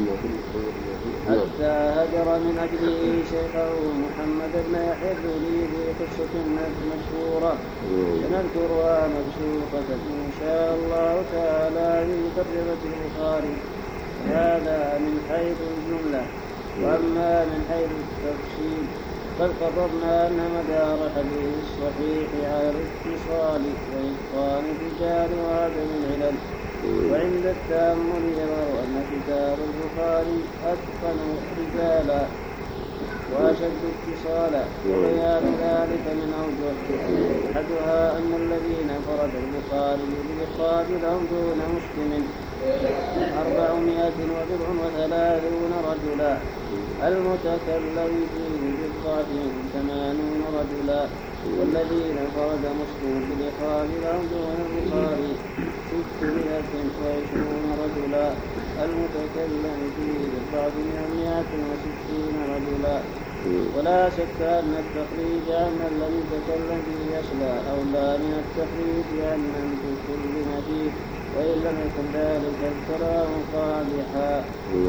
حتى هجر من أجله شيخه محمد بن يحيى الذهلي في قصة مشهورة سنذكرها مبسوطة إن شاء الله تعالى في ترجمة البخاري. هذا من حيث الجملة. وأما من حيث التفصيل قد قررنا أن مدار الحديث الصحيح على الاتصال وإتقان الرجال وعدم العلل. وعند التأمل يرى أن كتاب البخاري أتقن رجالا وأشد اتصالا. وبيان ذلك من أوجه: أحدها أن الذين فرد البخاري بالإخراج لهم دون مسلم أربعمائة وبضع وثلاثون رجلا، المتكلم فيه بالضعف ثمانون رجلا، والذين فرد مسلم بالإخراج لهم دون البخاري ستمائة وعشرون رجلا، المتكلم فيه بالضعف مائة وستين رجلا. ولا شك أن التخريج أن الذي يتكلم فيه أصلا أولى من التخريج أن من تكلم فيه، وإن لم يكن ذلك الكلام قادحا.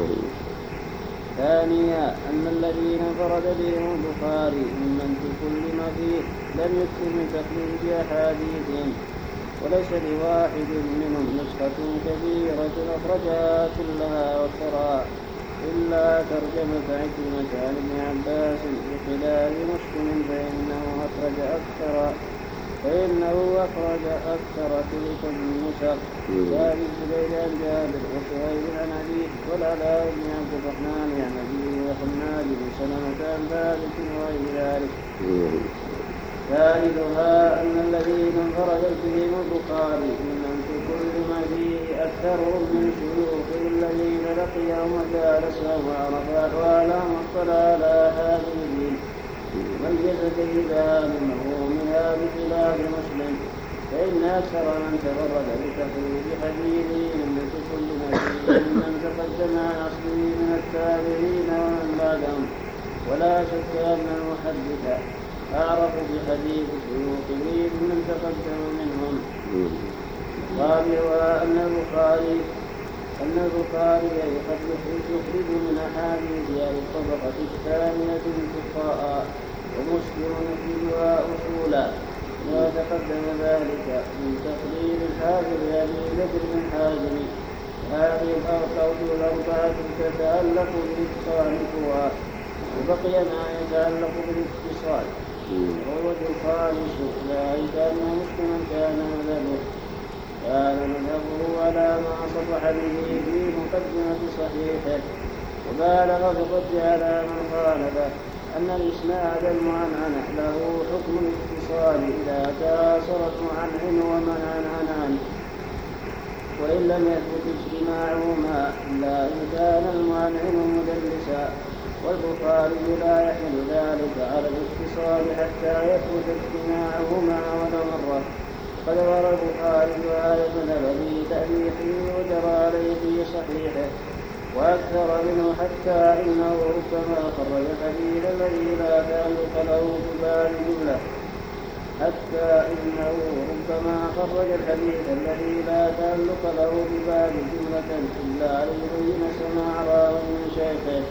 ثانيا أن الذين انفرد بهم البخاري ممن تكلم فيه لم يكثر من تخريج أحاديثهم، وليس لواحد منهم نسخة كبيرة أخرجها كلها واشتراها إلا ترجمة عكرمة عن ابن عباس بخلاف مسلم فإنه أخرج أكثر فإنه أخرج أكثر تلك النسخ. كان الزبير عن جابر وسهيل عن أبيه والعلاء بن عبد الرحمن عن أبيه وحماد بن سلمة عن ثابت وغير ذلك. ثالثها أن الذين انفرد بهم البخاري ممن تكلم فيه أكثرهم من شيوخ الذين لقيهم وجالسهم وعرف أحوالهم واطلع على أحاديثهم ميز كيدها من مفهومها بخلاف مسلم، فإن أكثر من تفرد بتخريج حديثه ممن تكلم فيه ممن تقدم عن أصله من التابعين ومن بعدهم. ولا شك أن المحدث أعرف بحديث شيوخه ممن تقدم منهم. رابعها أن البخاري أن البخاري قد يخرج من أحاديث أهل الطبقة الثانية انتقاء، ومسلم يخرجها أصولا، وما تقدم ذلك من تقرير الحافظ أبي بكر بن حازم. هذه الأوقات الأربعة تتعلق بالإتقان قوى، وبقي ما يتعلق بالاتصال. وهو الخامس ذلك أن مسلما كان مذهبه كان مذهبه على ما صرح به في مقدمة صحيحه، وبالغ في الرد على من خالفه أن الإسناد المعنعن له حكم الاتصال إذا تآثر المعنعن ومنعنعن، وإن لم يثبت اجتماعهما إلا إن كان المعنعن مدلسا. والبخاري لا يحمل ذلك على الاتصال حتى يثبت اجتماعهما ولو مرة. قد روى البخاري هذا المذهب في تأليفه وجرى عليه في صحيحه وأكثر منه، حتى إنه ربما خرج الحديث الذي لا تعلق له بباب جملة حتى إنه ربما خرج الحديث الذي لا تعلق له بباب جملة إلا ليبين سماع راوي من شيخه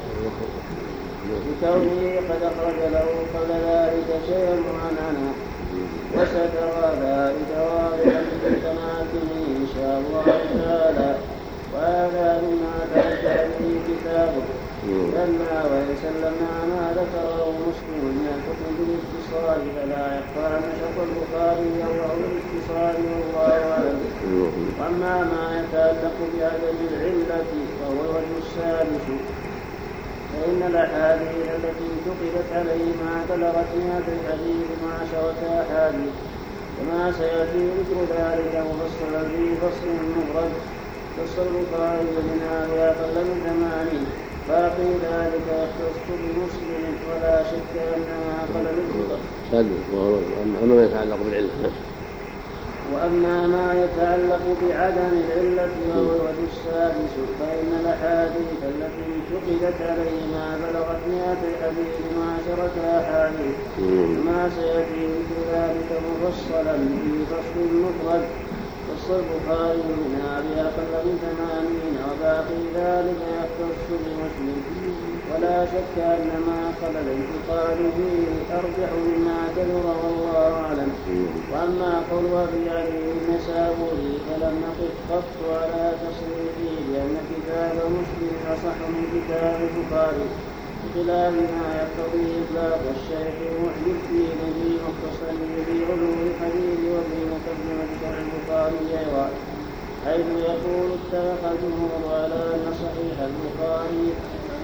بكونه قد أخرج له قبل ذلك شيئا معنعنا، وسترى ذلك واضحا في تماكنه إن شاء الله تعالى. وهذا مما تذكر به كتابه، لما ويسلمنا ما ذكره مسلم من الحكم بالاتصال، فلا يخفى أن شرط البخاري يوضع الاتصال والله أعلم. وأما ما يتعلق بعدم العلة فهو الوجه السادس، فإن الأحاديث التي انتقدت عليه ما بلغت مئة الحديث معشرة أحاديث، وما سيأتي ذكر ذلك مفصلا في فصل مفرد. فصل البخاري منها بأقل من ثمانين، باقي ذلك يختص بمسلم، ولا شك أنها خلل أما ما يتعلق بالعلة. وأما ما يتعلق بعدم العلة وهو الوجه السادس، فإن الأحاديث التي انتقدت عليه ما بلغت مئة حديث معشرة أحاديث، وما سيأتي ذكر ذلك مفصلا في فصل مفرد. فصل البخاري منها بأقل من ثمانين، وباقي ذلك يختص بمسلم. ولا شك أن ما خلا الانتقال فيه أرجح مما كثر والله أعلم. وأما قول أبي علي النسابوري فلم نقف قط على تصريحه بأن كتاب مسلم أصح من كتاب البخاري، بخلاف ما يقتضي إطلاق الشيخ محي الدين في مختصره في علوم الحديث وفي مقدمة شرح البخاري أيضا، حيث يقول اتفق الجمهور على أن صحيح البخاري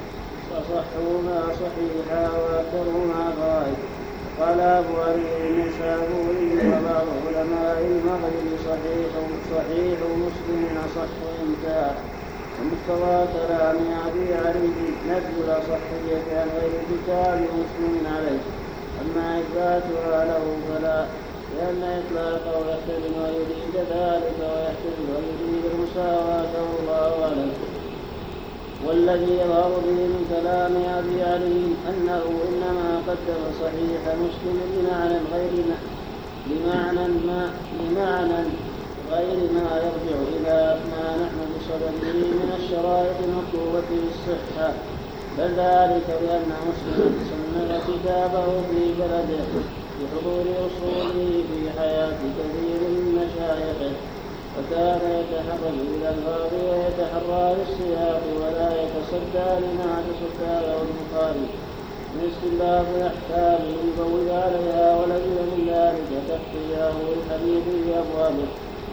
فصحهما صحيحا وأكثرهما فوائد. قال أبو علي النسابوري وبعض علماء المغرب صحيح صحيح مسلم أصح وانتهى. ومقتضى كلام أبي علي نفي الأصحية عن غير كتاب مسلم عليه، أما إثباتها له فلا، لأن إطلاقه يحتمل أن يريد ذلك ويحتمل أن يريد المساواة والله أعلم. والذي يظهر به من كلام أبي علي أنه إنما قدم صحيح مسلم بمعنى غير بمعنى ما بمعنى غير ما يرجع إلى ما نحن بصدده من الشرائط المطلوبة بالصحة، بل ذلك بأن مسلما سنن كتابه في بلده بحضور أصوله في حياة كثير من مشايخه، وكان يتحرج إلى الباب ويتحرى للسياق ولا يتصدى لما تصدى له البخاري من استنباط الأحكام ينبوي عليها، ولزم من ذلك تحقيقه الحديث بأبوابه.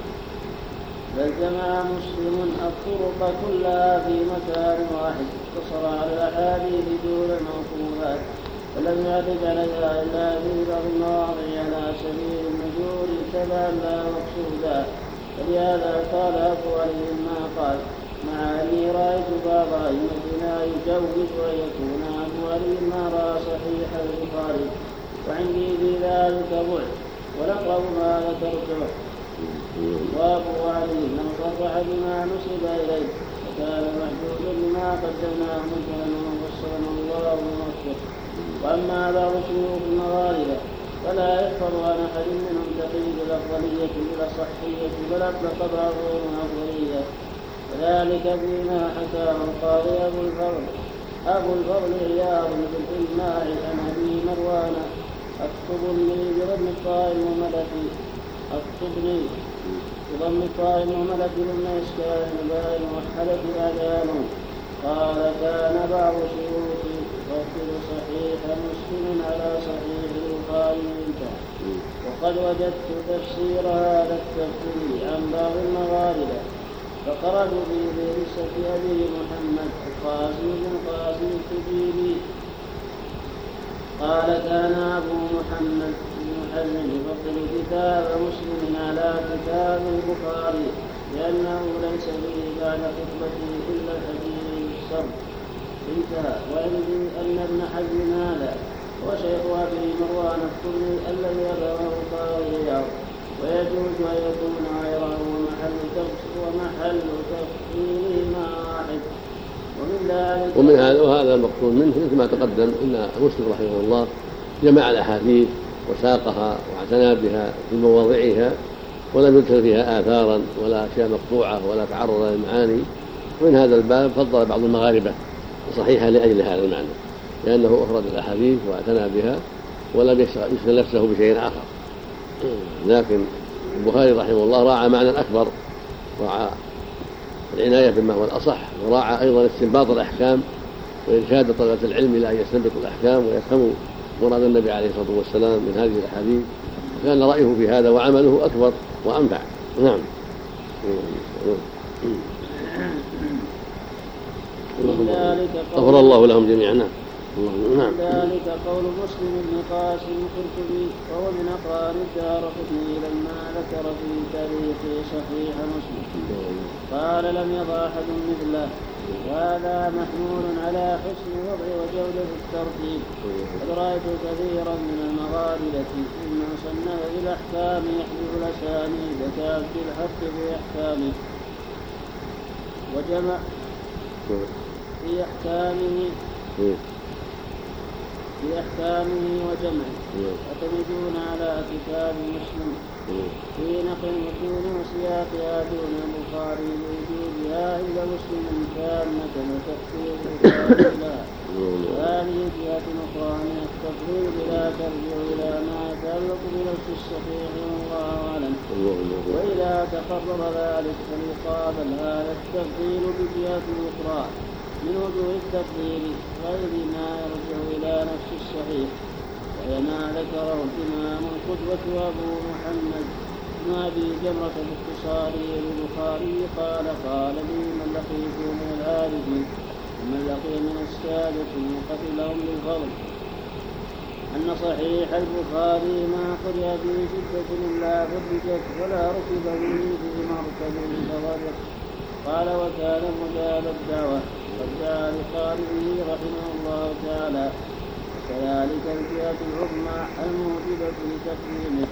بل جمع مسلم الطرق كلها في مكان واحد، اقتصر على الأحاديث دون الموقوفات، ولم يعتد عليها إلا في بعض المواضع على سبيل النزول تبعا لا مقصودا. ولهذا قال أبو علي ما قال، مع أني رأيت بعض أئمتنا يجوز أن يكون أبو علي ما رأى صحيح البخاري، وعندي في ذلك بعد، والأقرب ما ذكرته. وأبو علي لم صرح بما نسب إليه، وكان محدودا بما قدمناه مثلا وفسرنا الله بموته. وأما بعض شيوخ المغاربة فلا يحفظ عن أحد منهم تقييد الأفضلية إلى الصحية، بل أطلق بعضهم الأفضلية، وذلك فيما حكاه القاضي أبو الفضل أبو الفضل عياض بالإجماع عن أبي مروان الطبني بضم الطاء المهملة الطبني بضم الطاء المهملة ضمن إسكان الباء الموحدة آذان. قال كان بعض شيوخي يفضل صحيح مسلم على صحيح البخاري منه، وقد وجدت تفسير هذا التفسير عن بعض المغاربة، فخرجوا به برسة أبي محمد القاسم بن قاسم التجيبي. قال كان أبو محمد بن حزم يفضل كتاب مسلم على كتاب البخاري، لأنه ليس به بعد خطبته إلا الحديث الصرف انتهى. وعندي أن ابن حزم هذا وشيخ أبي مروان الطبري الذي أبره القاضي عياض، ويجوز أن يكون غيره ومحل ومحل تفصيلهما واحد. ومن ذلك ومن هذا وهذا المقصود منه مثل ما تقدم ان مسلم رحمه الله جمع الاحاديث وساقها واعتنى بها في مواضعها، ولم يدخل فيها آثارا ولا أشياء مقطوعة ولا تعرض للمعاني. ومن هذا الباب فضل بعض المغاربة صحيحة لأجل هذا المعنى، لأنه أخرج الأحاديث واعتنى بها ولم يشغل نفسه بشيء آخر. لكن البخاري رحمه الله راعى معنى أكبر، راعى العناية بما هو الأصح، وراعى أيضا استنباط الأحكام وإرشاد طلبة العلم إلى أن يستنبطوا الأحكام ويفهموا مراد النبي عليه الصلاة والسلام من هذه الأحاديث، وكان رأيه في هذا وعمله أكبر وأنفع. نعم. غفر الله لهم جميعا. نعم. ذلك قول مسلم بن قاسم القرطبي وهو من أقران الدارقطني لما ذكر في تاريخ صحيح مسلم قال لم يضع أحد مثله، وهذا محمول على حسن الوضع وجودة الترتيب. قد رأيت كثيرا من المغاربة ممن صنف بالأحكام يحذف الأسانيد كعبد الحق في أحكامه وجمع في أحكامه في أحكامه وجمعه، يعتمدون على كتاب مسلم في نقل متون وسياقها دون البخاري لوجودها عند مسلم تامة وتفسير لها. وهذه جهة أخرى من التفضيل لا ترجع إلى ما يتعلق بنفس الصحيح والله أعلم. وإذا تقرر ذلك فليقابل هذا التفضيل بجهة أخرى من وجوه التفضيل غير ما يرجع إلى نفس الصحيح، وهي ما ذكره الإمام القدوة أبو محمد بن أبي جمرة باختصاره للبخاري قال قال لي من لقيت من العارفين ومن لقي من السادة قتلهم بالفضل. أن صحيح البخاري ما قرئ في شدة إلا فرجت ولا ركب به في مركب تغرق. قال وكان مجاب الدعوة قد دعا لقارئه رحمه الله تعالى. وكذلك الجهة العظمى الموجبة لتقديمه.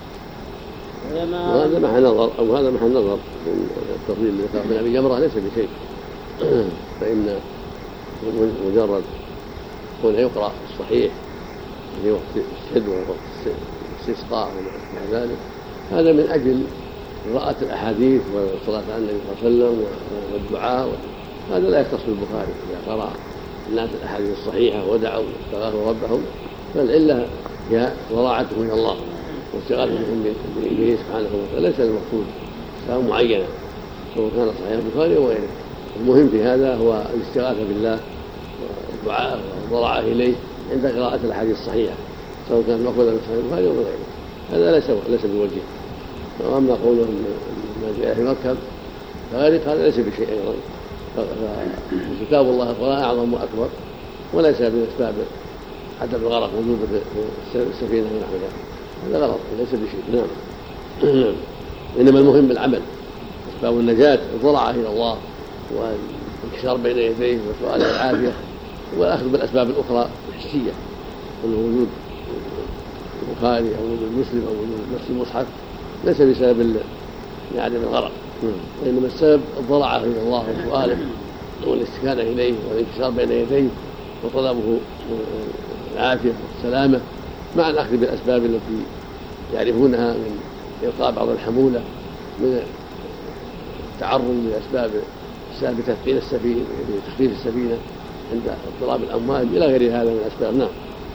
وهذا محل نظر أو هذا محل نظر من التفضيل اللي ذكر من أبي جمرة ليس بشيء، فإن مجرد كون يقرأ الصحيح في وقت الشد ووقت الاستسقاء وما ذلك هذا من أجل قراءة الأحاديث والصلاة على النبي صلى الله عليه وسلم والدعاء، هذا لا يختص بالبخاري. إذا قرأ الناس الأحاديث الصحيحة ودعوا واستغاثوا ربهم فالعلة هي ضراعتهم إلى الله واستغاثتهم به سبحانه وتعالى، ليس المقصود سواء معينة سواء كان صحيح البخاري أو غيره. المهم في هذا هو الاستغاثة بالله والدعاء والضراعة إليه عند قراءة الأحاديث الصحيحة سواء كان مأخوذا من صحيح البخاري أو غيره، هذا ليس ليس بوجه. وأما قوله ما جاء في مركب فغير هذا ليس بشيء أيضا، فكتاب الله القرآن أعظم وأكبر وليس من أسباب عدم الغرق وجود في السفينة ونحو ذلك، هذا غلط ليس بشيء. نعم. إنما المهم العمل، أسباب النجاة الضراعة إلى الله والانكسار بين يديه وسؤال العافية والأخذ بالأسباب الأخرى الحسية، وجود البخاري أو وجود مسلم أو وجود نفس المصحف ليس بسبب عدم الغرق، وإنما السبب الضراعة إلى الله وسؤاله والاستكانة إليه والانكسار بين يديه وطلبه العافية والسلامة مع الأخذ بالأسباب التي يعرفونها من إلقاء بعض الحمولة، من التعرض لأسباب بتثقيل السفينة بتخفيف السفينة عند اضطراب الأمواج إلى غير هذا من الأسباب. نعم.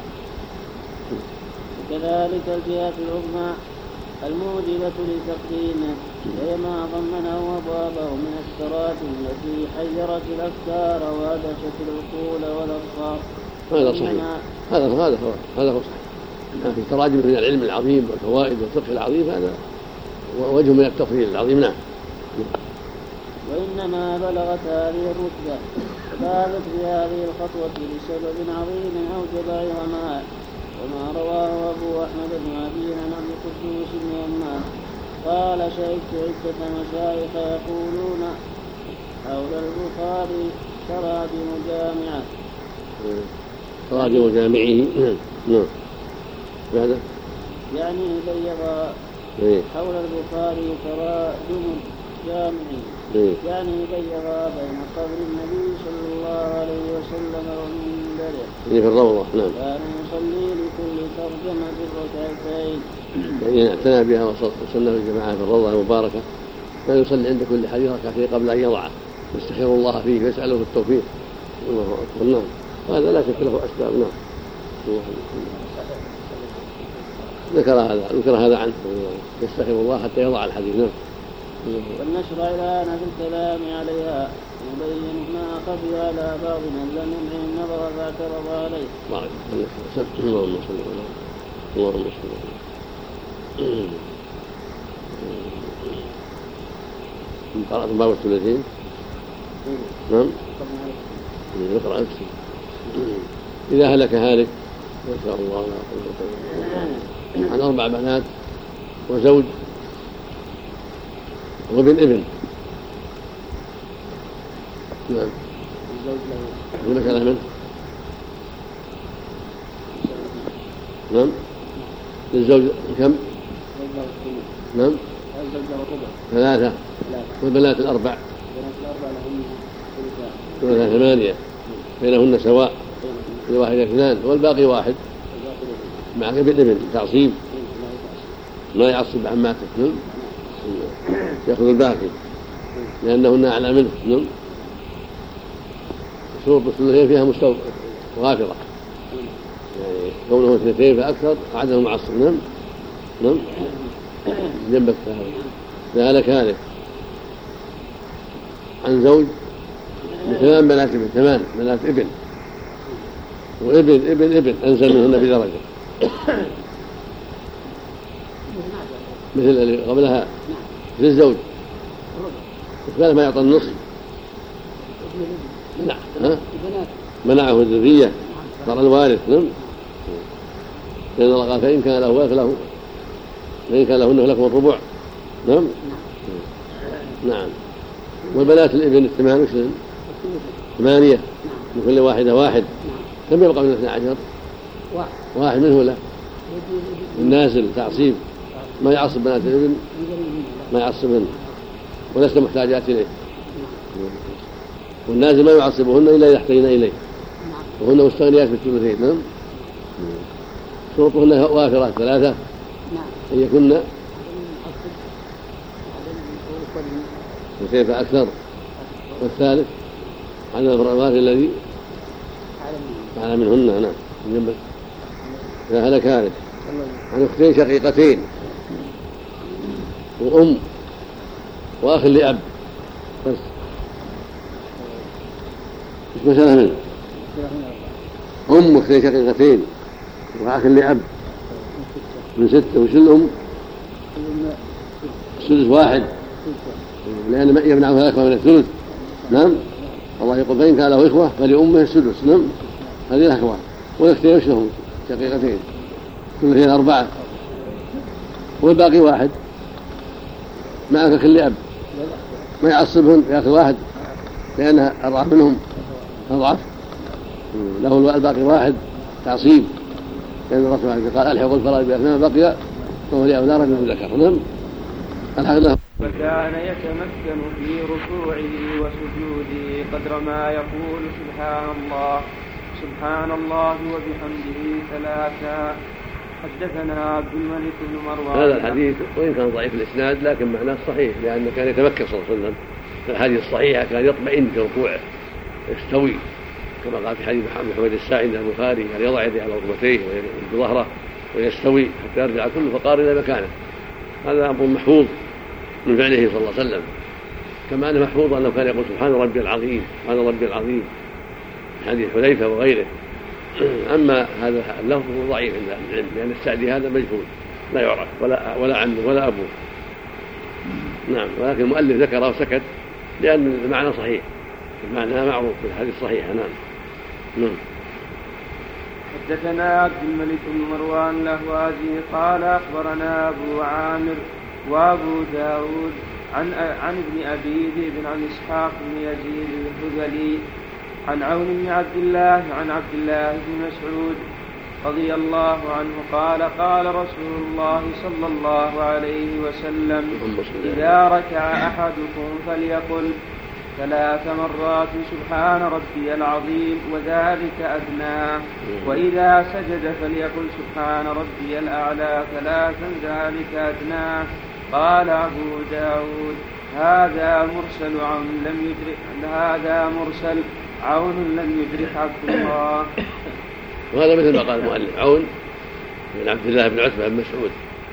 وكذلك الجهات العظمى الموجبة لتقديمه وهي ما ضمنه وضابه من التراجم التي حيرت الأفكار وأدهشت العقول والأبصار. هذا صحيح، هذا هذا هو هذا هو صحيح. في التراجم من العلم العظيم والفوائد والفقه العظيم هذا وجه من التفضيل العظيم. نعم. وإنما بلغت هذه الرتبة فازت بهذه الخطوة لسبب عظيم أوجب عظمها، وما رواه أبو أحمد بن عبيد عن عبد القدوس بن يمان قال شهدت عدة مشايخ يقولون حول البخاري تراجم جامعة. تراجم جامعه. نعم. هذا يعني بيض حول البخاري تراجم جامعي، يعني بيض بين قبر النبي صلى الله عليه وسلم ومنبره في الروضة. نعم. كان يصلي لكل ترجمة ركعتين، يعني اعتنى بها وصلى الجماعة في الروضة المباركة، كان يصلي عند كل حديث ركعتين قبل أن يضعه يستخير الله فيه ويسأله التوفيق. الله أكبر. نعم. هذا لا شك له أسباب. نعم. ذكر هذا ذكر هذا عنه يستخير الله حتى يضع الحديث. نعم. فلنشرع الآن في الكلام عليها نبين ما خفي على بعض من لم يمعن النظر فاعترض عليه. بارك الله. اللهم صل على اللهم صل على قرأت باب الثلاثين. نعم. نقرأ أكثر. إذا هلك هالك ما شاء الله لا قوة إلا بالله. عن أربع بنات وزوج وابن ابن. نعم. الزوج له من؟ نعم. للزوج كم؟ نعم. ثلاثة. والبنات الأربع. ثلاثة ثمانية بينهن سواء، الواحد اثنان والباقي واحد مع ابن ابن تعصيب ما يعصب عماته. نعم. يأخذ الباقي لأنهن أعلى منه. نعم. شروط الثلثين فيها مستوى غافرة، يعني كونه اثنتين فأكثر عدم معصب. نعم. نعم. جنبك هذا هلك هالك عن زوج بثمان بنات ابن، ثمان بنات ابن وابن ابن ابن أنزل منهن بدرجة مثل اللي قبلها للزوج الثالث ما يعطى النصف. منع ها منعه الذرية صار الوارث. نعم لأن الله قال فإن كان له ولد فله فإن كان لهن لكم الربع. نعم نعم. والبنات الابن الثمان وشلن ثمانية من كل واحدة واحد. كم يبقى من اثنى عشر؟ واحد واحد منه له النازل تعصيب ما يعصب بنات الابن ما يعصبهن ولست محتاجات إليه. والنازل ما يعصبهن إلا إذا احتجنا إليه وهن مستغنيات بالثلثين. نعم. شروطهن وافرة ثلاثة أن يكن وكيف أكثر. والثالث عن الوارث الذي أعلى منهن. نعم من جنبك لا هلك هالك. عن أختين شقيقتين وأم وأخ لأب بس مش مسألة منه. أم أختين شقيقتين وأخ لأب من ستة. وش الأم؟ السدس واحد لأن يمنعها الأخوة من الثلث. نعم الله يقول فإن كان له إخوة فلأمه السدس. نعم هذه الأخوة. والأختين وش لهم؟ شقيقتين ثلثين أربعة والباقي واحد معك أخ لأب ما يعصبهن يا أخي واحد لأنها أضعف منهم أضعف له الباقي واحد تعصيب لأن الرسول قال ألحقوا الفرائض بأثناء بقي فهو لأولى رجل من ذكر. نعم الحق له. فكان يتمكن في ركوعه وسجوده قدر ما يقول سبحان الله سبحان الله وبحمده ثلاثا. حدثنا عبد الملك بن مروان. هذا الحديث وإن كان ضعيف الإسناد لكن معناه صحيح لأنه كان يتمكن صلى الله عليه وسلم في الحديث الصحيحة كان يطمئن في ركوعه يستوي كما قال في حديث محمد الساعد البخاري كان يضع يده على ركبتيه وظهره ويستوي حتى يرجع كله فقار إلى مكانه. هذا أمر محفوظ من فعله صلى الله عليه وسلم كما أنه محفوظ أنه كان يقول سبحان ربي العظيم سبحان ربي العظيم حديث حذيفة وغيره. أما هذا اللفظ ضعيف عند العلم لأن السعدي هذا مجهول لا يعرف ولا ولا عمه ولا أبوه. نعم ولكن المؤلف ذكره وسكت لأن المعنى صحيح المعنى معروف في الحديث الصحيح. نعم نعم. حدثنا عبد الملك بن مروان الأهوازي قال أخبرنا أبو عامر وأبو داود عن عن ابن أبي ذئب عن إسحاق بن يزيد الهذلي عن عون بن عبد الله عن عبد الله بن مسعود رضي الله عنه قال قال رسول الله صلى الله عليه وسلم إذا ركع أحدكم فليقل ثلاث مرات سبحان ربي العظيم وذلك أدناه وإذا سجد فليقل سبحان ربي الأعلى ثلاثا ذلك أدناه. قال أبو داود هذا مرسل عون لم يدرك هذا مرسل عون لم يدرك عبد الله. وهذا مثل ما قال المؤلف عون بن عبد الله بن عتبة بن مسعود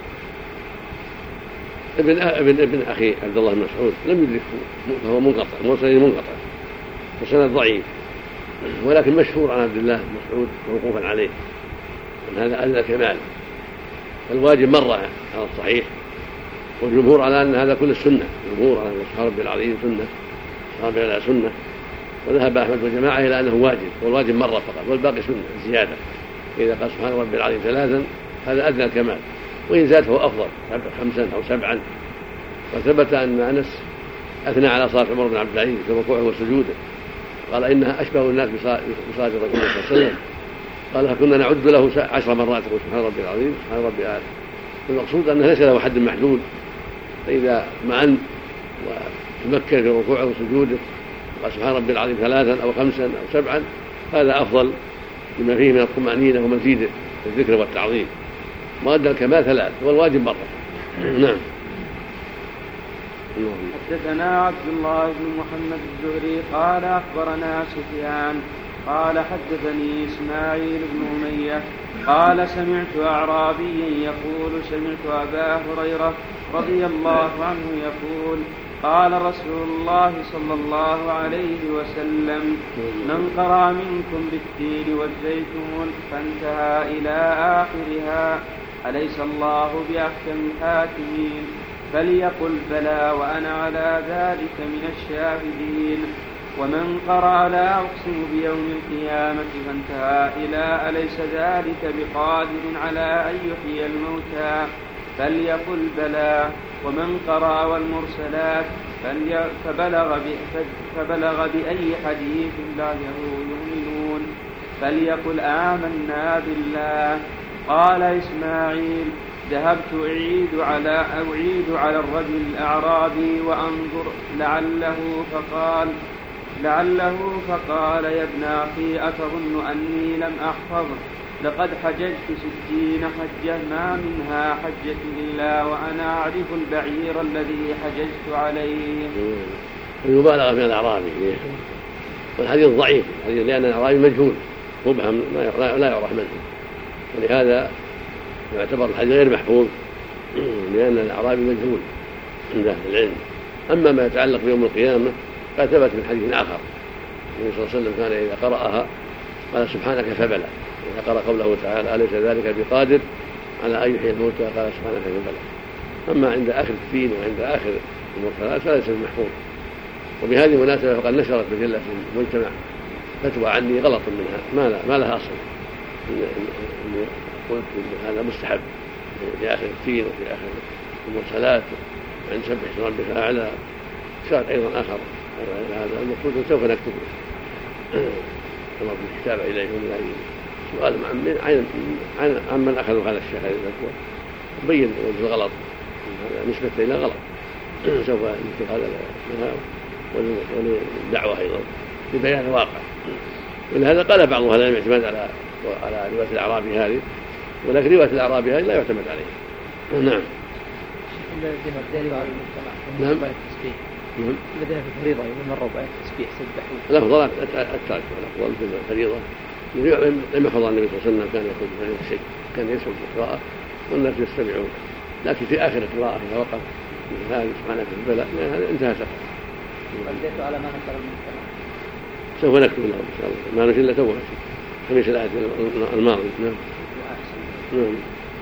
ابن ابن ابن أخي عبد الله بن مسعود لم يدركه فهو منقطع مرسل منقطع وسند ضعيف ولكن مشهور عن عبد الله بن مسعود موقوفا عليه أن هذا أدنى الكمال. فالواجب مرة على الصحيح والجمهور على أن هذا كل السنة الجمهور على أن سبحان ربي العظيم سنة سبحان ربي العظيم سنة وذهب أحمد وجماعة إلى أنه واجب والواجب مرة فقط والباقي سنة زيادة. إذا قال سبحان ربي العظيم ثلاثا هذا أدنى الكمال وإن زاد فهو أفضل خمسا أو سبعا. وثبت أن أنس أثنى على صلاة عمر بن عبد العزيز في ركوعه وسجوده قال إنها أشبه الناس بصلاة رسول الله صلى الله عليه وسلم. قال كنا نعد له عشر مرات يقول سبحان ربي العظيم سبحان ربي الأعلى. المقصود أنه ليس له حد محدود فإذا معن وتمكن في ركوعه وسجوده قال سبحان ربي العظيم ثلاثا أو خمسا أو سبعا هذا أفضل لما فيه من الطمأنينة ومزيد في الذكر والتعظيم. وأدى الكمال ثلاث والواجب مرة. نعم. حدثنا عبد الله بن محمد الزهري قال أخبرنا سفيان قال حدثني إسماعيل بن أمية قال سمعت أعرابيا يقول سمعت أبا هريرة رضي الله عنه يقول قال رسول الله صلى الله عليه وسلم من قرأ منكم بالتين والزيتون فانتهى إلى آخرها أليس الله بأحكم الحاكمين فليقل بلى وأنا على ذلك من الشاهدين. ومن قرأ لا أقسم بيوم القيامة فانتهى إلى أليس ذلك بقادر على أن يحيي الموتى فليقل بلى. ومن قرأ والمرسلات فبلغ, فبلغ بأي حديث بعده يؤمنون فليقل آمنا بالله. قال إسماعيل ذهبت أعيد على, أعيد على الرجل الأعرابي وأنظر لعله فقال لعله فقال يا ابن أخي أتظن أني لم أحفظ لقد حججت ستين حجة ما منها حجة إلا وأنا أعرف البعير الذي حججت عليه. ويبالغ من الأعرابي والحديث ضعيف لأن الأعرابي مجهول مبهم لا يعرف منه ولهذا يعتبر الحديث غير محفوظ لأن الأعرابي مجهول عند أهل العلم. أما ما يتعلق بيوم القيامة قد ثبت من حديث آخر النبي صلى الله عليه وسلم كان إذا قرأها قال سبحانك فبلى. إذا قرأ قوله تعالى أليس ذلك بقادر على أن يحيي الموتى قال سبحانك فبلى. أما عند آخر الدين وعند آخر المرسلات فليس بمحفوظ. وبهذه المناسبة فقد نشرت مجلة في المجتمع فتوى عني غلط منها ما, لا ما لها أصل. قلت هذا مستحب في آخر الدين وفي آخر المرسلات عند سبح اسم ربك الأعلى. شرط أيضا آخر هذا المقصود سوف نكتبه الله بالكتاب إليهم إليه سؤال عن عمن أخذوا هذا الشيء هذه الفتوى بين الغلط نسبة إلى غلط سوف نكتب هذا منها وللدعوة أيضا لبيان الواقع. ولهذا قال بعض أهل العلم اعتماد على على رواية الأعرابي هذه ولكن رواية الأعرابي هذه لا يعتمد عليها. نعم. نعم. الذين في الفريضة يمروا بآية التسبيح سبحوا. الأفضل الترك والأفضل في الفريضة لم يحفظ النبي صلى الله عليه وسلم كان يقول بهذا الشيء كان يسمع في القراءة والناس يستمعون لكن في آخر القراءة إذا وقف مثل هذه سبحانك في البلاء انتهى سفر. رديت على ما نشر المجتمع سوف نكتب له إن شاء الله ما نشر إلا سوف خميس الآية الماضي. نعم. نعم.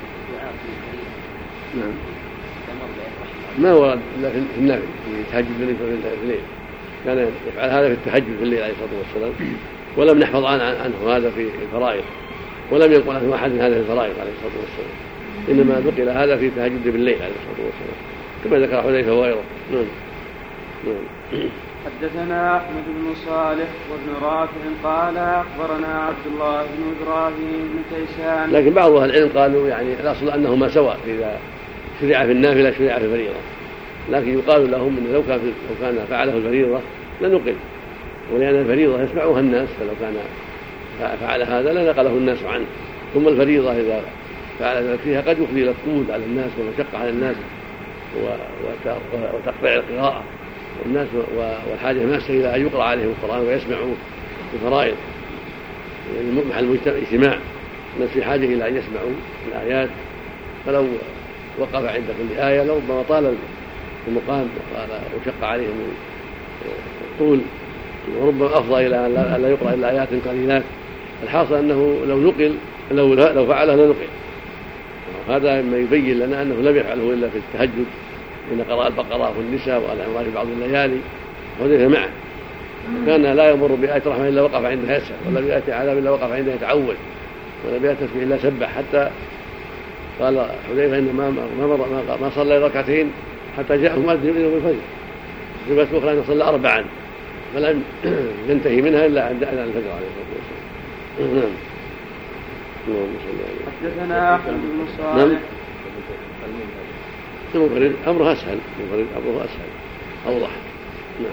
نعم. ما ورد إلا في النافل في التهجد في الليل كان يفعل هذا في التهجد في الليل عليه الصلاة والسلام ولم نحفظ عنه هذا في الفرائض ولم ينقل عنه أحد هذا في الفرائض عليه الصلاة والسلام إنما نقل هذا في التهجد بالليل عليه الصلاة والسلام كما ذكر حذيفة وغيره. نعم. نعم. حدثنا أحمد بن صالح وابن رافع قال أخبرنا عبد الله بن إبراهيم بن كيسان. لكن بعض أهل العلم قالوا يعني الأصل أنهما سواء إذا شرع في النافلة شرع في الفريضة لكن يقال لهم إن لو كان لو كان فعله الفريضة لنقل ولأن الفريضة يسمعها الناس فلو كان فعل هذا لنقله الناس عنه. ثم الفريضة إذا فعل ذلك فيها قد يفضي إلى الطول على الناس ومشقة على الناس وتقطيع القراءة والناس والحاجة ماسة إلى أن يقرأ عليهم القرآن ويسمعوا الفرائض يعني محل اجتماع الناس في حاجة إلى أن يسمعوا الآيات فلو وقف عند كل آية لربما طال المقام وشق عليهم الطول وربما أفضى إلى أن لا يقرأ إلا آيات قليلات. الحاصل أنه لو نقل لو لو فعله لنقل. هذا ما يبين لنا أنه لم يفعله إلا في التهجد إن قرأ البقرة والنساء وآل عمران في بعض الليالي وذلك معه كان لا يمر بآية رحمة إلا وقف عندها يسأل ولا بآية عذاب إلا وقف عندها يتعود ولا بآية تسبيح إلا سبح حتى قال حذيفة إن ما ما ما صلى ركعتين حتى جاءه مؤذن يؤذن بالفجر. في رواية أخرى أنه صلى أربعا فلم ينتهي منها إلا عند الفجر عليه الصلاة والسلام. نعم. اللهم صل على حدثنا أحمد بن صالح. المنفرد أمره أسهل المنفرد أمره أسهل أوضح. نعم.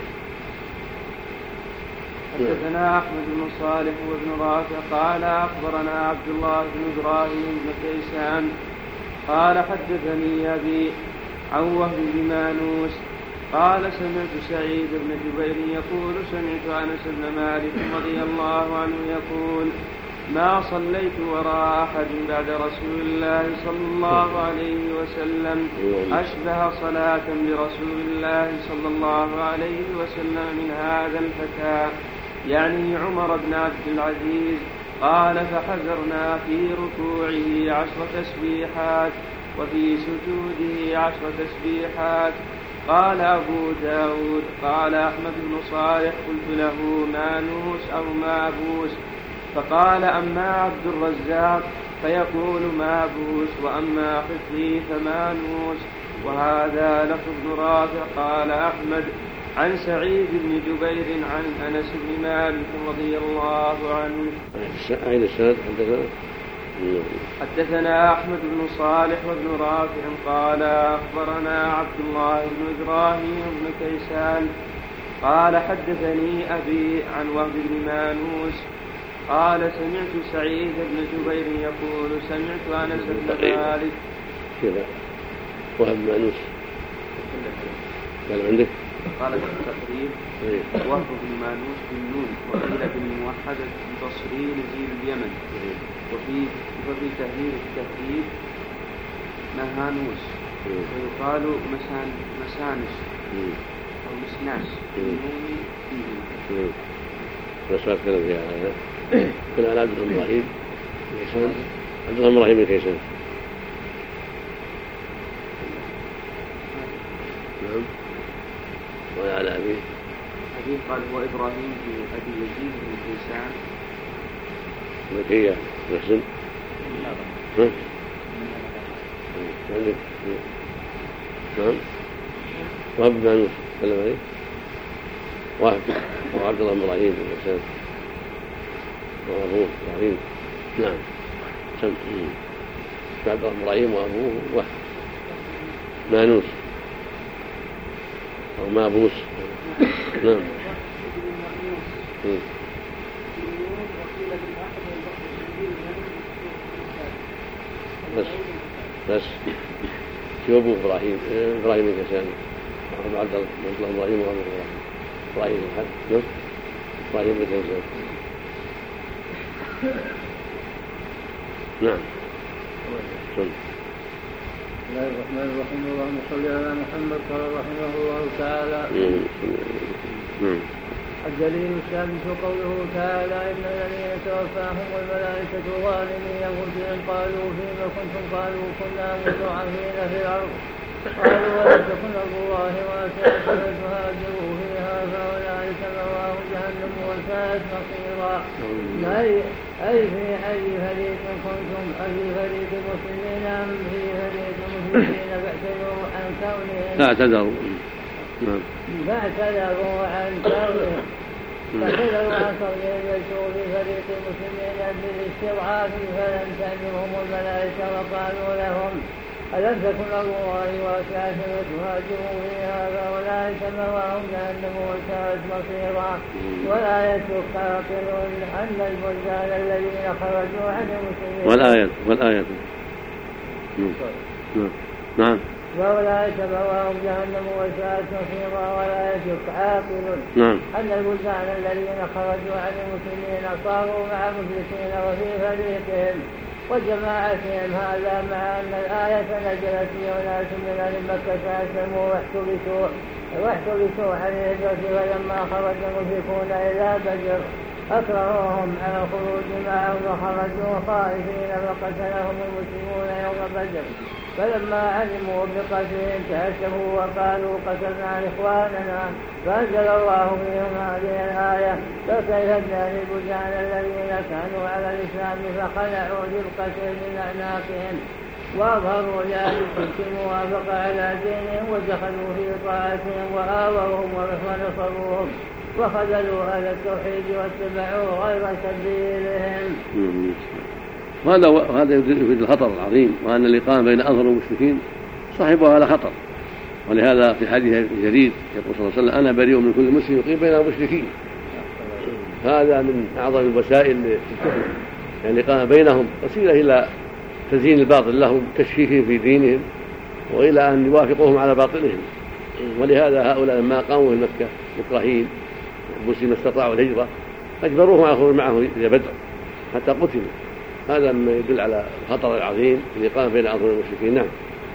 حدثنا أحمد بن صالح وابن رافع قال أخبرنا عبد الله بن إبراهيم بن كيسان قال حدثني أبي عن وهب بن مانوس قال سمعت سعيد بن جبير يقول سمعت أنس بن مالك رضي الله عنه يقول ما صليت وراء أحد بعد رسول الله صلى الله عليه وسلم أشبه صلاة برسول الله صلى الله عليه وسلم من هذا الفتى يعني عمر بن عبد العزيز. قال فحذرنا في ركوعه عشر تسبيحات وفي سجوده عشر تسبيحات قال أبو داود قال أحمد بن صالح قلت له مانوس أو مابوس فقال أما عبد الرزاق فيقول مابوس وأما حفظي فمانوس. وهذا لفظ ابن رافع. قال أحمد عن سعيد بن جبير عن أنس بن مالك رضي الله عنه. أين السند؟ حدثنا أحمد بن صالح وابن رافع قال أخبرنا عبد الله بن إبراهيم بن كيسان قال حدثني أبي عن وهب بن مانوس قال سمعت سعيد بن جبير يقول سمعت أنس بن مالك. كذا وهب مانوس قال عندك؟ قال في التقريب وهب بن مانوس بالنون وقيل بالموحدة البصري نزيل اليمن وفي وفي تهذيب التهذيب مهانوس ويقال مسان مسانس أو مسناس بالنون فيه. بس كلام فيها هذا كان على عبد الله إبراهيم كيسان عبد الله إبراهيم كيسان. نعم. وعلى أبيه أبيه قال هو إبراهيم بن أبي يزيد بن كيسان مكية محسن. ها؟ عندك نعم وهب بن مانوس تكلم عليه واحد وعبد الله إبراهيم بن كيسان وأبوه إبراهيم. نعم سم عبد الله إبراهيم وأبوه واحد مانوس أو مابوس. نعم. بس بس شو أبو إبراهيم إبراهيم الكيسان عبد الله إبراهيم وأبو إبراهيم إبراهيم الحد. نعم إبراهيم الكيسان. نعم. بسم الله الرحمن الرحيم. اللهم صل على محمد. قال رحمه الله تعالى الدليل الثابت قوله تعالى إن الذين توفاهم الملائكة ظالمين أنفسهم قالوا فيما كنتم قالوا كنا مستضعفين في الأرض قالوا ولم تكن أرض الله واسعة فتهاجروا فيها فأولئك مأواهم جهنم وساءت مصيرا. أي في أي فريق كنتم أفي فريق المسلمين أم في فريق المسلمين فاعتذروا عن كونهم فاعتذروا فاعتذروا عن كونهم فاعتذروا عن كونهم يسوء في فريق المسلمين بالاستضعاف فلم تأمرهم الملائكة وقالوا لهم ألم تكن الله واسعة فتهاجروا فيها فأولئك مأواهم جهنم وساءت مصيرا. ولا يشك عاقل أن البلدان الذين خرجوا عن المسلمين والآية والآية نعم فأولئك مأواهم جهنم وساءت مصيرا. ولا يشك عاقل نعم أن البلدان الذين خرجوا عن المسلمين صاروا مع المشركين وفي فريقهم وجماعتهم هذا مع أن الآية نزلت في أناس من أهل مكة فأسلموا واحتبسوا واحتبسوا عن الهجرة فلما خرج المشركون إلى بدر أكرهوهم على الخروج معهم وخرجوا خائفين فقتلهم المسلمون يوم بدر. فلما علموا بقتلهم تأسفوا وقالوا قتلنا إخواننا فأنزل الله فيهم هذه الآية فكيف كان البلدان الذين كانوا على الإسلام فخلعوا للقتل من أعناقهم وأظهروا ذلك الموافقة على دينهم ودخلوا في طاعتهم وآووهم ونصروهم وخذلوا أهل التوحيد واتبعوا غير سبيلهم. وهذا وهذا يفيد الخطر العظيم وأن الإقامة بين أظهر المشركين صاحبها على خطر. ولهذا في حديث جديد يقول صلى الله عليه وسلم أنا بريء من كل مسلم يقيم بين المشركين. هذا من أعظم الوسائل للكفر يعني الإقامة بينهم وسيلة إلى تزيين الباطل لهم تشكيكهم في دينهم وإلى أن يوافقوهم على باطلهم. ولهذا هؤلاء لما قاموا في مكة مكرهين مسلم استطاعوا الهجرة أجبروهم على الخروج معهم إلى بدر حتى قتلوا. هذا ما يدل على الخطر العظيم الإقامة بين أظهر المشركين. نعم.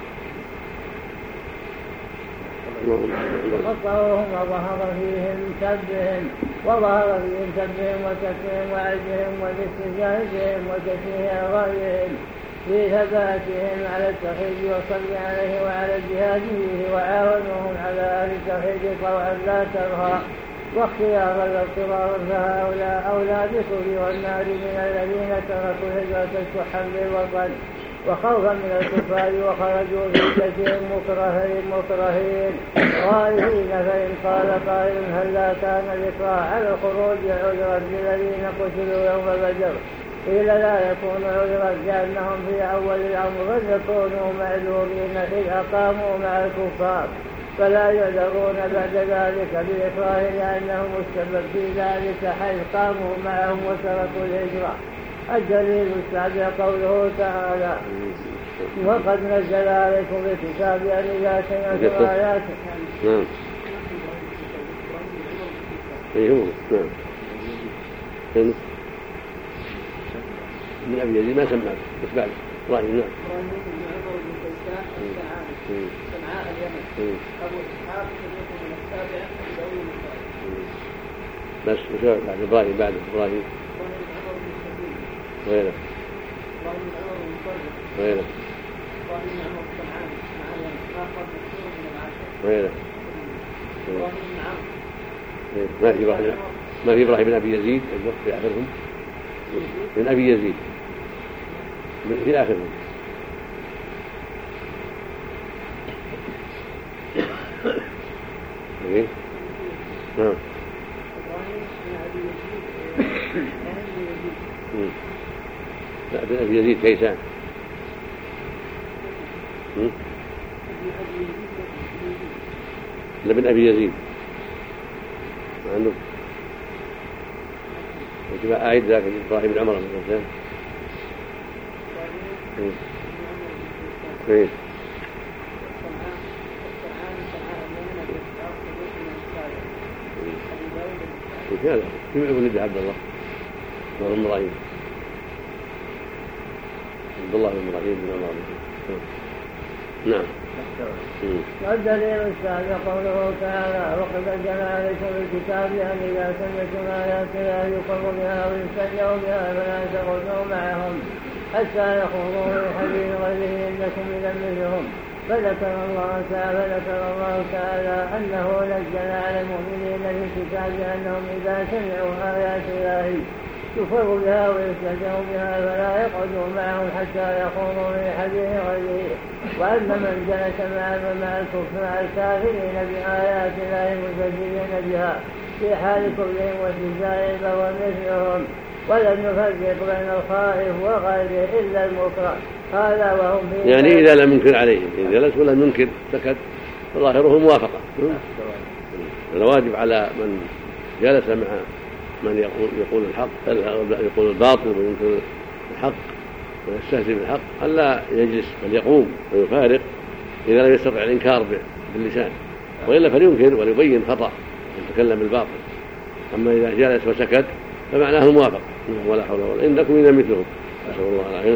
وقطعوهم وظهر فيهم سبهم وظهر فيهم سبهم وكفهم وعجهم والاستهزاء بهم وتشريع غيرهم في ثباتهم على التوحيد والصبر عليه وعلى الجهاد فيه، وعاونوهم على أهل التوحيد طوعا لا كرها واختيارا لا اضطرارا، فهؤلاء أولى بالكفر والنار من الذين تركوا الهجرة شحا بالوطن وخوفا من الكفار وخرجوا في كثير مكرهين مكرهين غائبين. فإن قال قائل هل لا كان الإكراه على الخروج عذرا للذين قتلوا يوم بدر؟ قيل لا يكون عذرا لأنهم في أول الأمر قد يكونوا معذورين إذ أقاموا مع الكفار، فلا يعذرون بعد ذلك بالإكراه لأنهم السبب في ذلك حيث قاموا معهم وتركوا الهجرة. الدليل السابع قوله تعالى وقد نزل عليكم الكتاب أن إذا سمعتم آيات نعم ايوه نعم من أبي يزيد ما سمعت بس بعد إبراهيم نعم إبراهيم بن عمر بن كيسان السعاني صنعاء اليمن أبو إسحاق من السابعة من دولة بس وشو بعد إبراهيم بعد إبراهيم غيره إبراهيم بن عمر بن فرد غيره إبراهيم بن عمر بن صنعاء صنعاء آخر مشهور من العاشر غيره إبراهيم بن عمرو ما في إبراهيم ما في إبراهيم بن أبي يزيد في آخرهم من أبي يزيد في آخرهم إيه نعم لا بن أبي يزيد كيسان لا بن أبي يزيد ما عنده وكيف أعيد ذاك إبراهيم بن عمر بن كيسان كويس هذا كيف يقول لي عبد الله بن إبراهيم عبد الله بن إبراهيم بن عمر نعم. والدليل السابع قوله تعالى وقد أنزل عليكم الكتاب أن إذا سمعتم آيات الله يكفر بها ويستهزأ بها فلا تقعدوا معهم حتى يخوضوا في حديث غيره إنكم إذا مثلهم. فذكر الله تعالى فذكر الله تعالى أنه نزل على المؤمنين في الكتاب أنهم إذا سمعوا آيات الله يكفر بها ويستهزأ بها فلا يقعدوا معهم حتى يخوضوا في حديث غيره. وأن من جلس مع الكافرين بآيات الله مستهزئين بها في حال كفرهم واستهزائهم فهو مثلهم ولم يفرق بين الخائف وغيره إلا المكره. هذا وهم يعني إذا لم ينكر عليهم إن جلس ولم ينكر سكت فظاهره موافقة. الواجب على من جلس مع من يقول يقول الحق يقول الباطل وينكر الحق ويستهزئ بالحق ألا يجلس بل يقوم ويفارق إذا لم يستطع الإنكار باللسان، وإلا فلينكر وليبين خطأ يتكلم بالباطل. أما إذا جلس وسكت فمعناه الموافقة ولا حول ولا إنكم إذا مثلهم. نسأل الله العافية.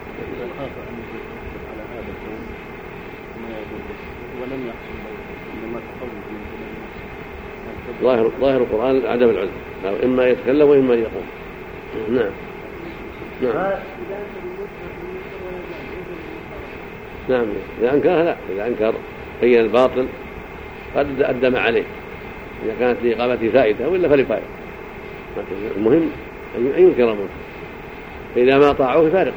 ظاهر ظاهر القرآن عدم العذر، إما يتكلم وإما يقوم. نعم نعم نعم إذا أنكر لا إذا أنكر بين الباطل قد أدى ما عليه إذا كانت لإقامته فائدة وإلا فليفارق. المهم أن ينكر المنكر فإذا ما طاعوه فارقه.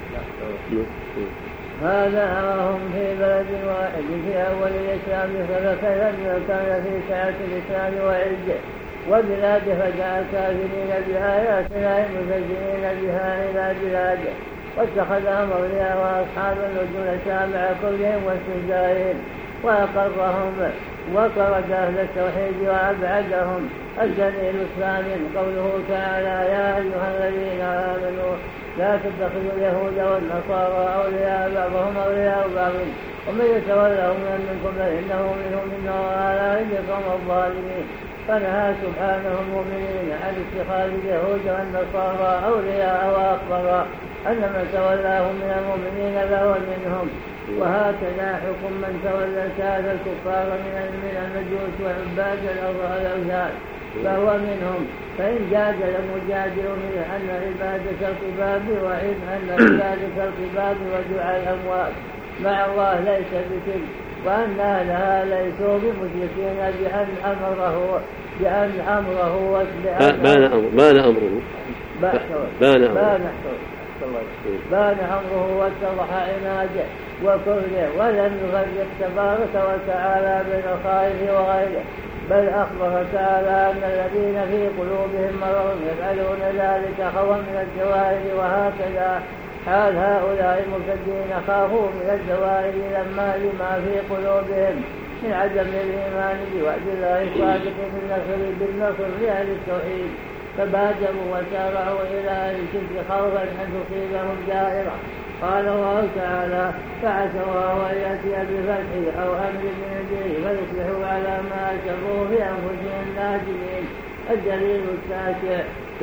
هذا وهم في بلد واحد في أول الإسلام فكيف أنه كان في سعة الإسلام وعزه وبلاد فجاء الكافرين بآيات الله مستهزئين بها إلى بلاده واتخذهم أولياء وأصحاب النجوم مع كلهم واستهزائهم وأقرهم وطرد أهل التوحيد وأبعدهم. الدليل الثامن قوله تعالى يا أيها الذين آمنوا لا تتخذوا اليهود والنصارى أولياء بعضهم أولياء بعض ومن يتولهم منكم فإنه منهم إن الله لا يهدي القوم الظالمين. فنهى سبحانه المؤمنين عن اتخاذ اليهود والنصارى أولياء وأخبر أن من تولاهم من المؤمنين فهو منهم. وهكذا حكم من تولى سادة الكفار من المجوس وعباد الأوثان فهو منهم. فإن جادل مجادل من أن عبادة القباب وإن أن عبادة القباب ودعاء الأموات مع الله ليس بشرك وأن أهلها ليسوا بمشركين بأن أمره بأن أمره بان أمره بان أمره بان أمره بان أمره واتضح عناده وكفره ولم يفرق تبارك وتعالى بين الخائف وغيره، بل أخبر تعالى أن الذين في قلوبهم مرض يفعلون ذلك خوفا من الزوائد. وهكذا حال هؤلاء المرتدين خافوا من الزوائد لما لما في قلوبهم من عدم الإيمان بوعد الله الصادق بالنصر بالنصر لأهل التوحيد، فبادروا وسارعوا إلى أهل الشرك خوفا أن تصيبهم دائرة. قال الله تعالى: فعسى الله أن يأتي بفتح أو أمر من عنده فيصبحوا على ما أسروا في أنفسهم نادمين. الدليل التاسع.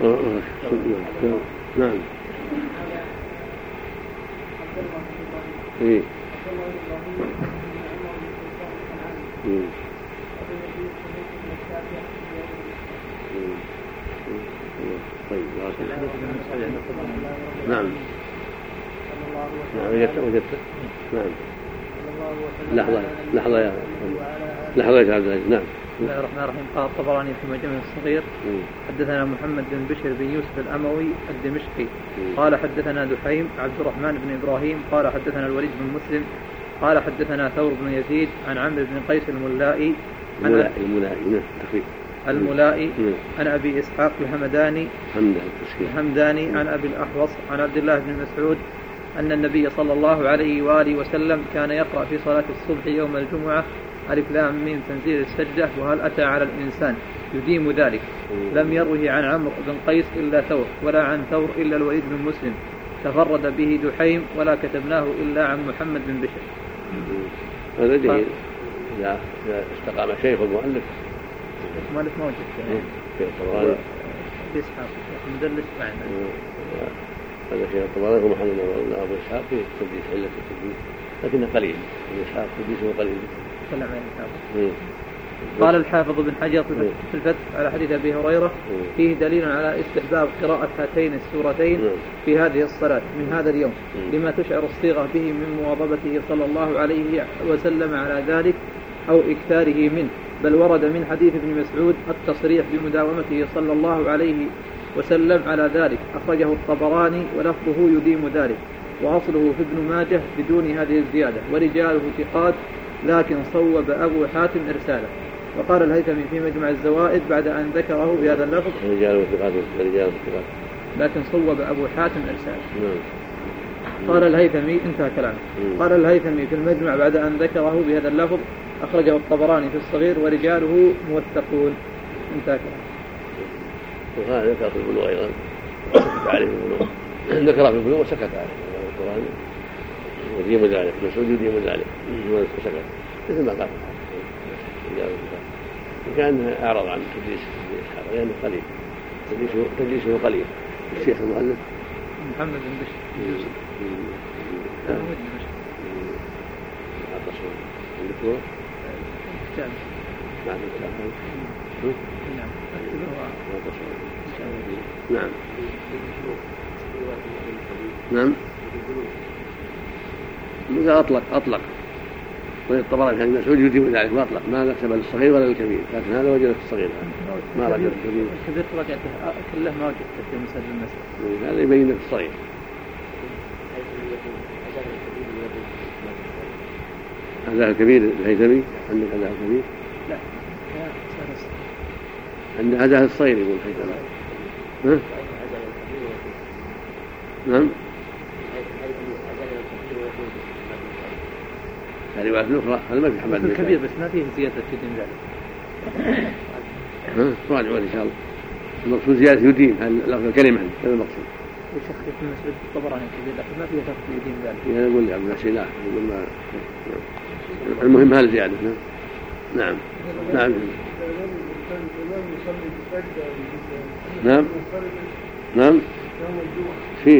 نعم. إيه. طيب. نعم. نعم وجدت وجدت نعم. لحظة لحظة يا لحظة يا عبد العزيز. نعم. بسم الله الرحمن الرحيم. قال الطبراني في معجمه الصغير حدثنا محمد بن بشر بن يوسف الأموي الدمشقي قال حدثنا دحيم عبد الرحمن بن إبراهيم قال حدثنا الوليد بن مسلم قال حدثنا ثور بن يزيد عن عمرو بن قيس الملائي الملائي الملائي الملائي عن أبي إسحاق الهمداني الهمداني عن أبي الأحوص عن عبد الله بن مسعود أن النبي صلى الله عليه وآله وسلم كان يقرأ في صلاة الصبح يوم الجمعة ألف لام ميم تنزيل السجدة وهل أتى على الإنسان يديم ذلك. لم يروه عن عمرو بن قيس إلا ثور ولا عن ثور إلا الوليد بن مسلم، تفرد به دحيم ولا كتبناه إلا عن محمد بن بشر. هذا جيد إذا استقام شيخ المؤلف المؤلف موجود في الطبراني إسحاق مدلس معنا هذا شيء الطبراني ومحل الله أبو إسحاق في تدليس علة التدليس لكنه قليل أبو إسحاق تدليسه قليل. قال الحافظ بن حجر في الفتح على حديث أبي هريرة فيه دليل على استحباب قراءة هاتين السورتين في هذه الصلاة من هذا اليوم لما تشعر الصيغة به من مواظبته صلى الله عليه وسلم على ذلك أو إكثاره منه، بل ورد من حديث ابن مسعود التصريح بمداومته صلى الله عليه وسلم على ذلك، أخرجه الطبراني ولفظه يديم ذلك، وأصله في ابن ماجه بدون هذه الزيادة ورجاله ثقات لكن صوب أبو حاتم إرساله. وقال الهيثمي في مجمع الزوائد بعد أن ذكره بهذا اللفظ رجاله ثقات رجاله ثقات لكن صوب أبو حاتم إرساله. قال الهيثمي انتهى كلامه. قال الهيثمي في المجمع بعد أن ذكره بهذا اللفظ أخرجه الطبراني في الصغير ورجاله موثقون. انتهى كلامه. وهذا ذكر في البلوغ أيضا وسكت عليه البلوغ ذكر في البلوغ وسكت عليه القرآن يديم ذلك مسعود يديم ذلك وسكت مثل ما قال كان أعرض عن تدليس إسحاق لأنه قليل تدليسه تدليسه قليل. الشيخ المؤلف محمد بن بشر يوسف الدكتور نعم نعم نعم نعم أطلق أطلق والطبراني كان مسعود يديم ذلك وأطلق ما كتب للصغير ولا للكبير، لكن هذا وجد في الصغير ما رجع الكبير. الكبير رجعته كله ما وجدته في مسجد المسجد. هذا يبين في الصغير. هذا الكبير الهيثمي عندك هذا الكبير؟ لا عند هذا الصغير يقول الهيثمي. ها؟ نعم. هذه رواية أخرى هذا ما في حمد الكبير بس ما فيه زيادة يدين ذلك. ها راجعوا إن شاء الله. المقصود زيادة يدين هذا الكلمة هذا المقصود. وشيخ ابن مسعود الطبراني الكبير لكن ما فيه لفظ يدين ذلك. يعني يقول عبد الله لا يقول ما المهم هذا زيادة. نعم نعم نعم نعم فيه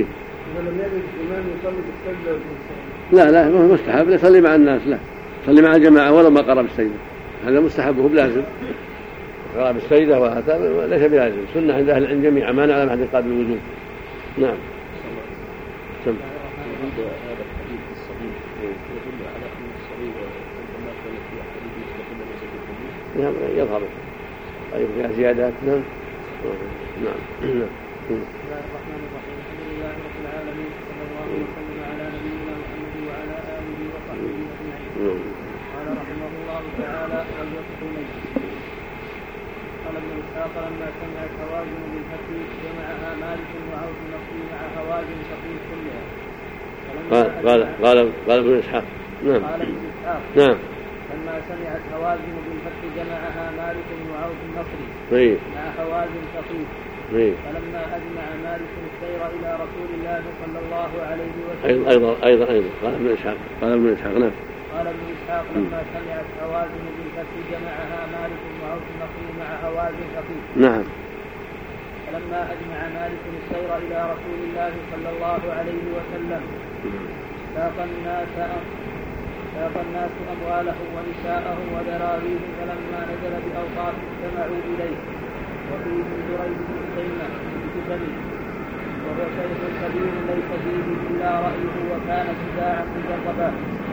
لا لا هو مستحب يصلي مع الناس، لا يصلي مع الجماعة ولو ما قرأ بالسجدة، هذا مستحب وهو بلازم. قرأ بالسجدة وهذا ليس بلازم، سنة عند أهل العلم جميعا ما نعلم أحد قال بالوجوب. نعم. سم. هذا الحديث الصحيح يدل على أن الصغير عندما كانت في أحاديث لكل مسجد نعم يظهر أي فيها زيادات. نعم نعم نعم. بسم الله الرحمن الرحيم، الحمد لله رب العالمين، صلى الله وسلم على نبينا محمد وعلى آله وصحبه أجمعين. قال رحمه الله تعالى: والوقت ميت. قال ابن إسحاق: لما سمعت هوازن بالفتح جمعها مالك وعوف نصري مع هوازن تقيل كلها. قال قال قال قال ابن إسحاق. نعم. قال ابن إسحاق: نعم. لما سمعت هوازن بالفتح جمعها مالك وعوف النصري طيب. مع هوازن تقيل. طيب. فلما أجمع مالك السير إلى رسول الله صلى الله عليه وسلم. أيضا أيضا أيضا قال ابن إسحاق قال ابن إسحاق نعم. قال ابن إسحاق: لما سمعت هوازن بالفتح جمعها مالك وعوف النصري مع هوازن تقيل. نعم. فلما أجمع مالك السير إلى رسول الله صلى الله عليه وسلم ساق الناس ساق الناس أموالهم ونساءهم وذراريهم، فلما نزل بأوقاف اجتمعوا إليه، وفيهم جريج بن سيمة بن وهو شيخ كبير ليس فيه إلا رأيه وكان شجاعا مجربا.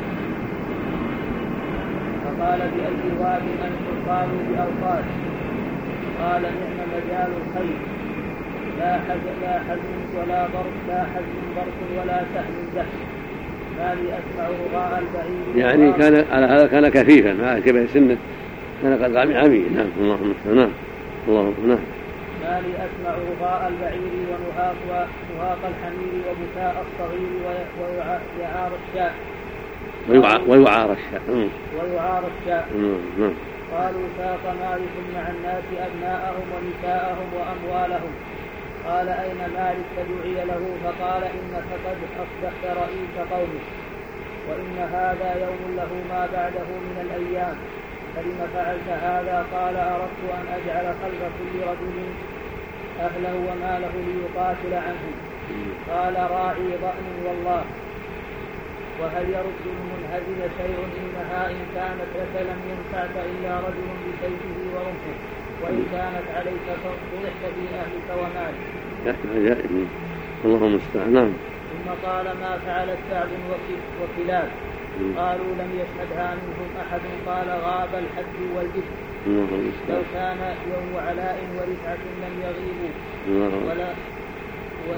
فقال: بأي واد أنتم؟ قالوا: بأوقاف. قال: نعم مجال الخير، لا حزن لا حزن ولا ضرب لا حزن ضرب ولا سهل زحف، ما لي أسمع رغاء البعير. يعني كان على هذا كان كثيفا مع كبر سنه، كان قد عمي. نعم. اللهم نعم اللهم نعم. ما لي أسمع رغاء البعير ونهاق ونهاق الحمير وبكاء الصغير ويعار الشاء ويعار الشاء ويعار الشاء. نعم. قالوا: ساق مالك مع الناس أبناءهم ونساءهم وأموالهم. قال: أين مالك؟ فدعي له فقال: إنك قد أصبحت رئيس قومك، وإن هذا يوم له ما بعده من الأيام، فلم فعلت هذا؟ قال: أردت أن أجعل خلف كل رجل أهله وماله ليقاتل عنهم. قال: راعي ضأن والله، وهل يرد المنهزم شيء؟ إنها إن كانت لك لم ينفعك إلا رجل بسيفه ورمحه، وإن كانت عليك فضحت في أهلك ومالك. اللهم المستعان. نعم. ثم قال: ما فعلت سعد وكلاب؟ قالوا: لم يشهدها منهم أحد. قال: غاب الحج والإثم، لو كان يوم علاء ورفعة لم يغيبوا ولا و...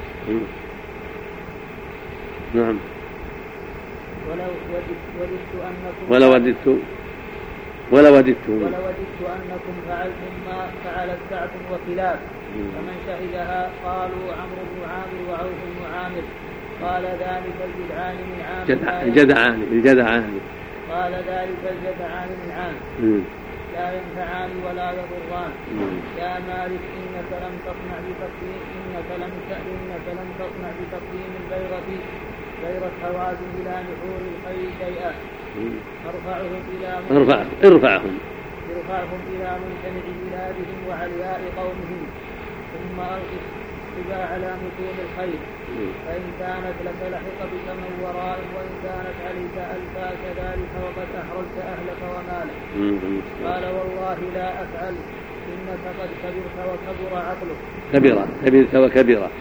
نعم. ولو وددت أنكم ولا وددت ولا وددت ولا وددت أنكم فعلتم ما فعلت سعد وكلاب. فمن شهدها؟ قالوا: عمرو بن عامر وعوف بن عامر. قال: ذلك الجدعان من عامر الجدعان الجدعان قال: ذلك الجدعان من عامر لا ينفعان ولا يضران. يا مالك إنك لم تصنع بتقديم إنك لم إنك لم تصنع بتقديم البيضة بيضة هوازن إلى نحور الخير شيئا. ارفعهم إلى ارفع ارفعهم ارفعهم إلى ممتنع بلادهم وعلياء قومهم، ثم ألقي السباع على نحور الخير، فإن كانت لك لحق بك من ورائه، وإن كانت عليك ألفا كذلك، وقد أحرزت أهلك ومالك. قال: والله لا أفعل، إنك قد كبرت وكبر عقلك. كبيرة كبرت وكبيرة.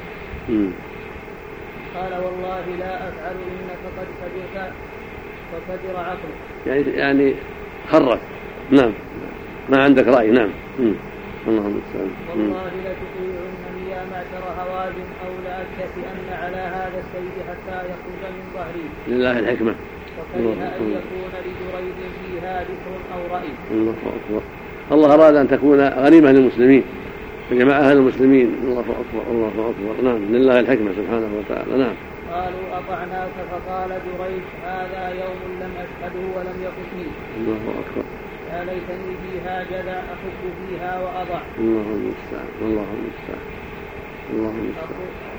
قال: والله لا أفعل، إنك قد كبرت وكبر عقلك. يعني يعني خرت. نعم. ما عندك رأي. نعم. اللهم المستعان. والله لتطيعنني يا معشر هوازن، أو لأتكئن على هذا السيف حتى يخرج من ظهري. لله الحكمة. وكره أن يكون لجريد فيها ذكر أو رأي. الله أكبر. الله أراد أن تكون غنيمة للمسلمين فجمع أهل المسلمين. الله أكبر الله أكبر. نعم. لله الحكمة سبحانه وتعالى. نعم. قالوا: أطعناك. فقال جريج: هذا يوم لم أشهده ولم يقتني. الله أكبر. يا ليتني فيها جذع أحك فيها وأضع. الله المستعان. الله المستعان. الله المستعان.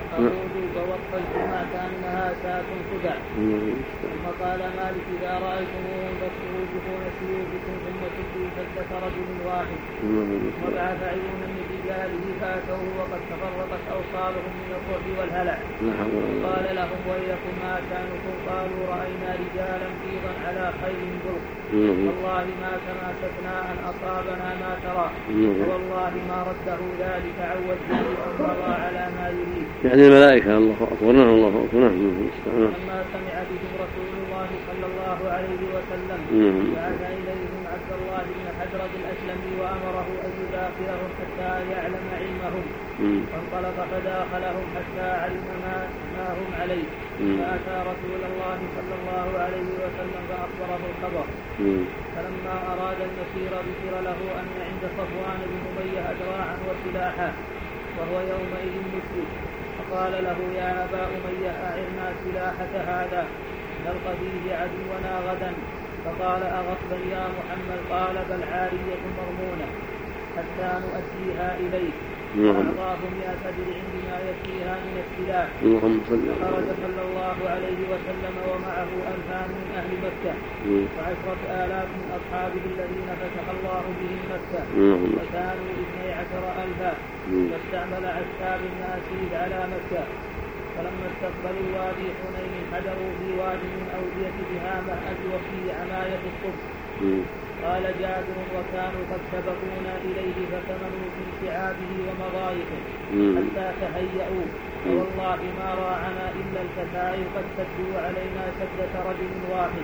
أقول فوقف الجمع كأنها ساق خدع. ثم قال مالك إذا رأيتموهم فاخرجون سيوفكم ثم تبدوا فدة رجل واحد. وبعث عيونا من رجاله فأتوه وقد تفرقت أوصالهم من الرعب والهلع. قال لهم ويلكم ما شأنكم؟ قالوا رأينا رجالا بيضا على خيل برق والله ما تماسكنا أن أصابنا ما ترى والله ما رده ذلك عن وجهه أو مضى على ما يريد. يعني الملائكة الله أكبر. نعم الله أكبر. نعم. لما سمع بهم رسول الله صلى الله عليه وسلم بعث إليهم عبد الله بن حجرة الأسلمي وأمره أن يداخلهم حتى يعلم علمهم. فانطلق فداخلهم حتى علم ما, ما هم عليه. فأتى رسول الله صلى الله عليه وسلم فأخبره الخبر. فلما أراد المسير ذكر له أن عند صفوان بن أمية أدراعا وسلاحا وهو يومئذ مشرك. فقال له يا أبا أمية أعرنا سلاحك هذا نلقى فيه عدونا غدا. فقال أغصبا يا محمد؟ قال بل عارية مرمونة حتى نؤديها إليك. فأعطاه مئة درع بما يكفيها من السلاح. فخرج صلى الله عليه وسلم ومعه ألفان من أهل مكة وعشرة آلاف من أصحابه الذين فتح الله بهم مكة وكانوا اثني عشر ألفا. فاستعمل عشاب بن أسيد على مكة. فلما استقبلوا وادي حنين حجروا في واد من أودية تهامة وفي عماية الصبح. قال جابر وكانوا قد سبقونا إليه فثمنوا في شعابه ومضايقه حتى تهيأوا فوالله ما راعنا إلا الكتائب قد سدوا علينا سدة رجل واحد.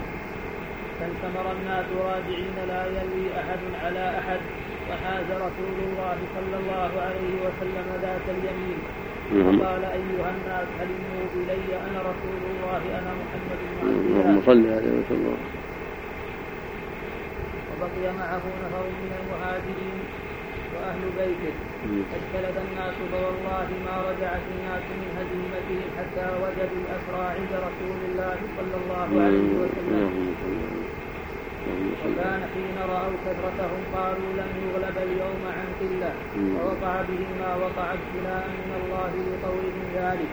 فانتمر الناس راجعين لا يلوي أحد على أحد. وحاز رسول الله صلى الله عليه وسلم ذات اليمين وقال أيها الناس هلموا إلي أنا رسول الله أنا محمد بن عبد الله. وبقي معه نفر من المهاجرين وأهل بيته. فاجتلد الناس فوالله ما رجعت الناس من هزيمتهم حتى وجدوا الأسرى عند رسول الله صلى الله عليه وسلم. وكان حين رأوا كثرتهم قالوا لن يغلب اليوم عن قلة. ووقع بهم ما وقع ابتلاء من الله لقول من ذلك.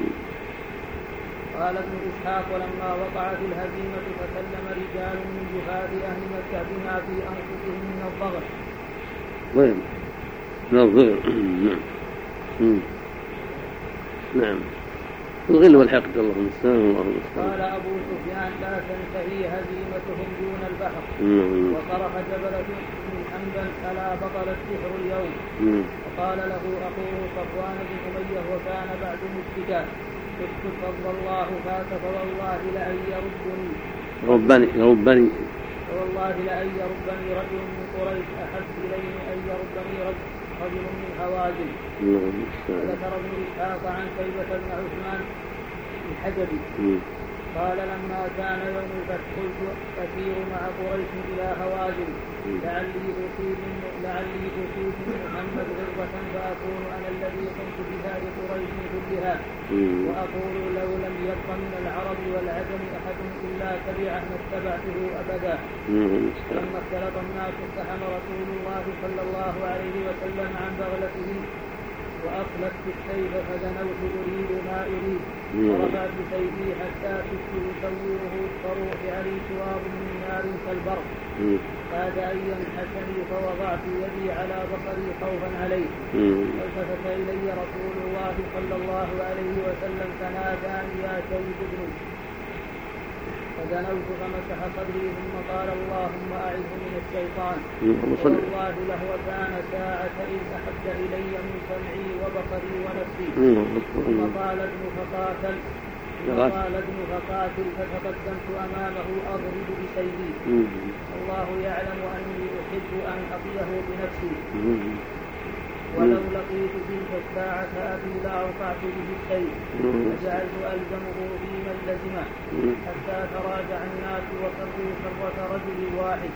قال ابن إسحاق ولما وقعت الهزيمة فسلم رجال من جهاد أهل مكة بما في أنفسهم من الضغط. وين؟ من الضغط. نعم. نعم. الغل والحقد اللهم استعان اللهم استعان. قال أبو سفيان لا تنتهي هزيمتهم دون البحر. وصرخ جبلة بن حنبل ألا بطل السحر اليوم. وقال له أخوه صفوان بن أمية وكان بعد مشركا اسكت فضل الله فات فوالله لأن يردني ربني ربني فوالله لأن يردني رجل من قريش أحب إليه أن يردني رجل من هوازن. وذكر ابن إسحاق عن شيبة بن عثمان الحجبي قال لما كان يوم الفتح قلت أسير مع قريش إلى هوازن لعلي أصيب لعلي أصيب محمد غربة فأكون أنا الذي قمت بها لقريش كلها وأقول لو لم يبق من العرب والعجم أحد إلا تبعه ما اتبعته أبدا. لما اختلط الناس اتهم رسول الله صلى الله عليه وسلم عن بغلته وأطلقت السيف فدنوت أريد ما أريد ورفعت سيفي حتى كنت أسوره فروح علي شواب من نار كالبرق كاد أن ينحسني فوضعت يدي على بصري خوفا عليه. فالتفت إلي رسول الله صلى الله عليه وسلم فناداني يا سيد ابني فدنوت فمسح صدري ثم قال اللهم أعذه من الشيطان. والله لهو كان ساعة إذ أحب إلي من سمعي وبصري ونفسي. ثم قال ابن فقاتل قال ابن فقاتل فتقدمت أمامه أضرب بسيفي. الله يعلم أني أحب أن أقيه بنفسي ولو لقيت تلك الساعة أبي لأوقعت به السيف فجعلت ألزمه فيما لزمه حتى تراجع الناس وصروا سرة رجل واحد.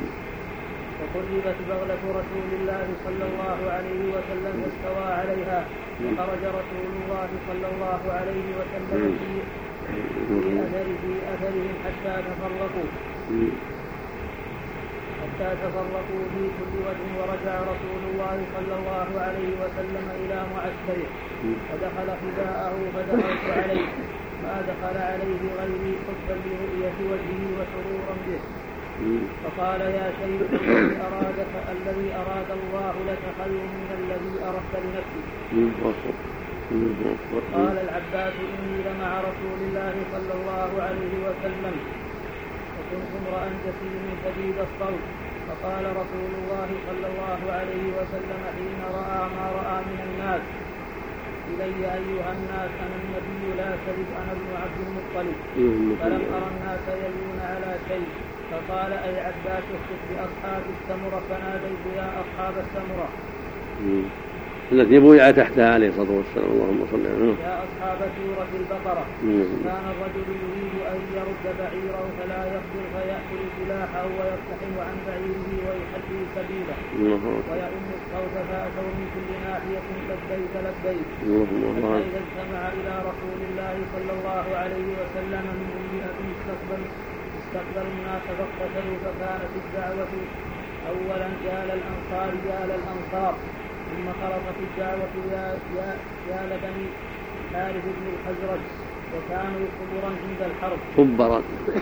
فقربت بغلة رسول الله صلى الله عليه وسلم فاستوى عليها وخرج رسول الله صلى الله عليه وسلم في أثره في أثرهم حتى تفرقوا حتى تفرقوا في كل وجه، ورجع رسول الله صلى الله عليه وسلم إلى معسكره فدخل خباءه فدخلت عليه ما دخل عليه غيري حبا لرؤية وجهه وسرورا به، فقال يا شيخ الذي أرادك الذي أراد الله لك خير من الذي أردت لنفسك. قال العباس إني لمع رسول الله صلى الله عليه وسلم وكنت امرأ جسيما شديد الصوت، فقال رسول الله صلى الله عليه وسلم حين رأى ما رأى من الناس إلي أيها الناس أنا النبي لا كذب أنا ابن عبد المطلب، فلم أرى الناس يلون على شيء، فقال أي عباس اخطب بأصحاب السمرة، فناديت يا أصحاب السمرة التي بويع تحتها عليه الصلاة والسلام اللهم صل على محمد يا أصحاب سورة البقرة. كان الرجل يريد أن يرد بعيره فلا يقدر فيأكل سلاحه ويقتحم عن بعيره ويحلي سبيله ويؤم الصوت فأتوا من كل ناحية لبيك لبيك، حتى إذا اجتمع إلى رسول الله صلى الله عليه وسلم من أمئة استقبل استقبل الناس فاقتتلوا، فكانت الدعوة أولا يا للأنصار يا للأنصار، ثم خلطت الدعوة يا, يا, يا لبني حارث بن الخزرج، وكانوا صبرا عند الحرب صبرا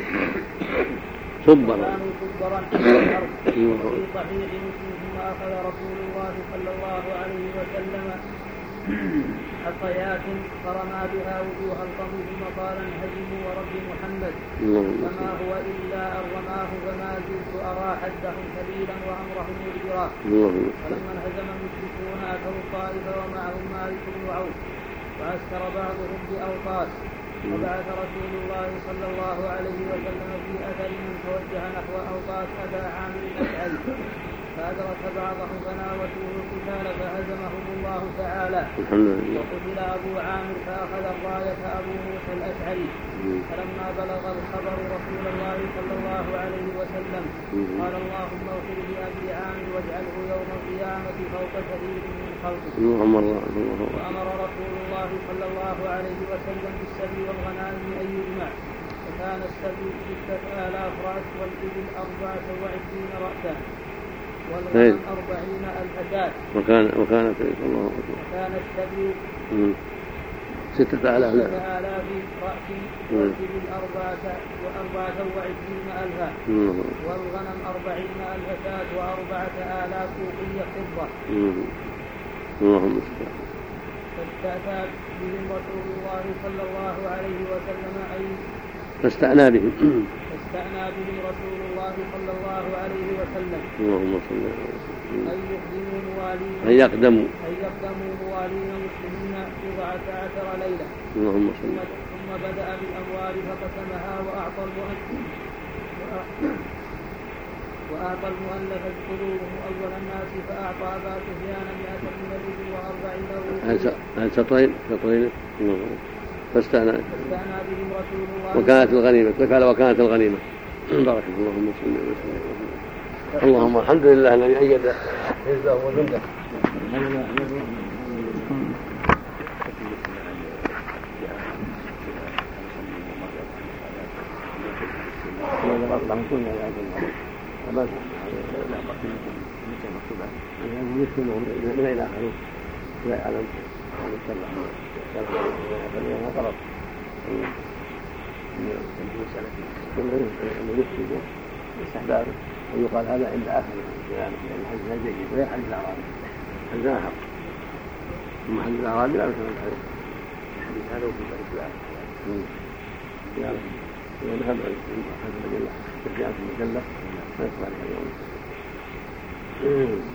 صبرا كانوا صبرا عند الحرب. وفي صحيح مسلم ثم أخذ رسول الله صلى الله عليه وسلم حصيات فرمى بها وجوه القوم ثم قال انهزموا ورب محمد، فما هو إلا أن رماه فما زلت أرى حدهم كبيرا وأمرهم مدبرا. فلما انهزم المشركون أتوا الطائف ومعهم مالك بن عوف وعسكر بعضهم بأوطاس، وبعث رسول الله صلى الله عليه وسلم في أثر من توجه نحو أوطاس أبا عامر الأشعري، فأدرك بعضهم فناوشوه القتال فهزمهم الله تعالى، وقتل أبو عامر فأخذ الراية أبو موسى الأشعري. فلما بلغ الخبر رسول الله صلى الله عليه وسلم قال اللهم اغفر لأبي عامر واجعله يوم القيامة فوق شهيد من خلقه. وأمر رسول الله صلى الله عليه وسلم بالسبي والغنائم أن يجمع، وكان السبي ستة آلاف رأس والإبل أربعة وعشرين رأسا والغنم أربعين ألف شاة. وكان وكانت الله وكان السبي ستة آلاف آلاف رأس والإبل أربعة وأربعة وعشرين ألفا والغنم أربعين ألف شاة وأربعة آلاف أوقية فضة. اللهم فاستأتى بهم رسول الله صلى الله عليه وسلم أي فاستأنى بهم فاستأنى بهم رسول الله صلى الله عليه وسلم اللهم صل على محمد أن يقدموا موالين أن يقدموا أن يقدموا موالين مسلمين بضعة عشر ليلة. اللهم صل ثم بدأ بالأموال فقسمها وأعطى المؤلف وأعطى المؤلف قلوبهم أول الناس، فأعطى أبا سفيان مئة من الإبل وأربعين أوقية. هل سطرين سطرين فاستأنى فاستأنى بهم رسول الله وكانت الغنيمة كيف على وكانت الغنيمة بارك اللهم صل وسلم. اللهم الحمد لله الذي أيد حزبه وجنده. من أين أخذوه؟ لا يعلم هذا السبع فليها طلب من يفسد استحبابه ويقال هذا عند آخر لأن الحديث جيد وهي حديث الأعرابي حديث آخر أما حديث الأعرابي لا مثل الحديث الحديث هذا وفي ذلك الآخر يعني إذا ذهب حسب المجلة ترجعت المجلة ما يقبل عليها اليوم.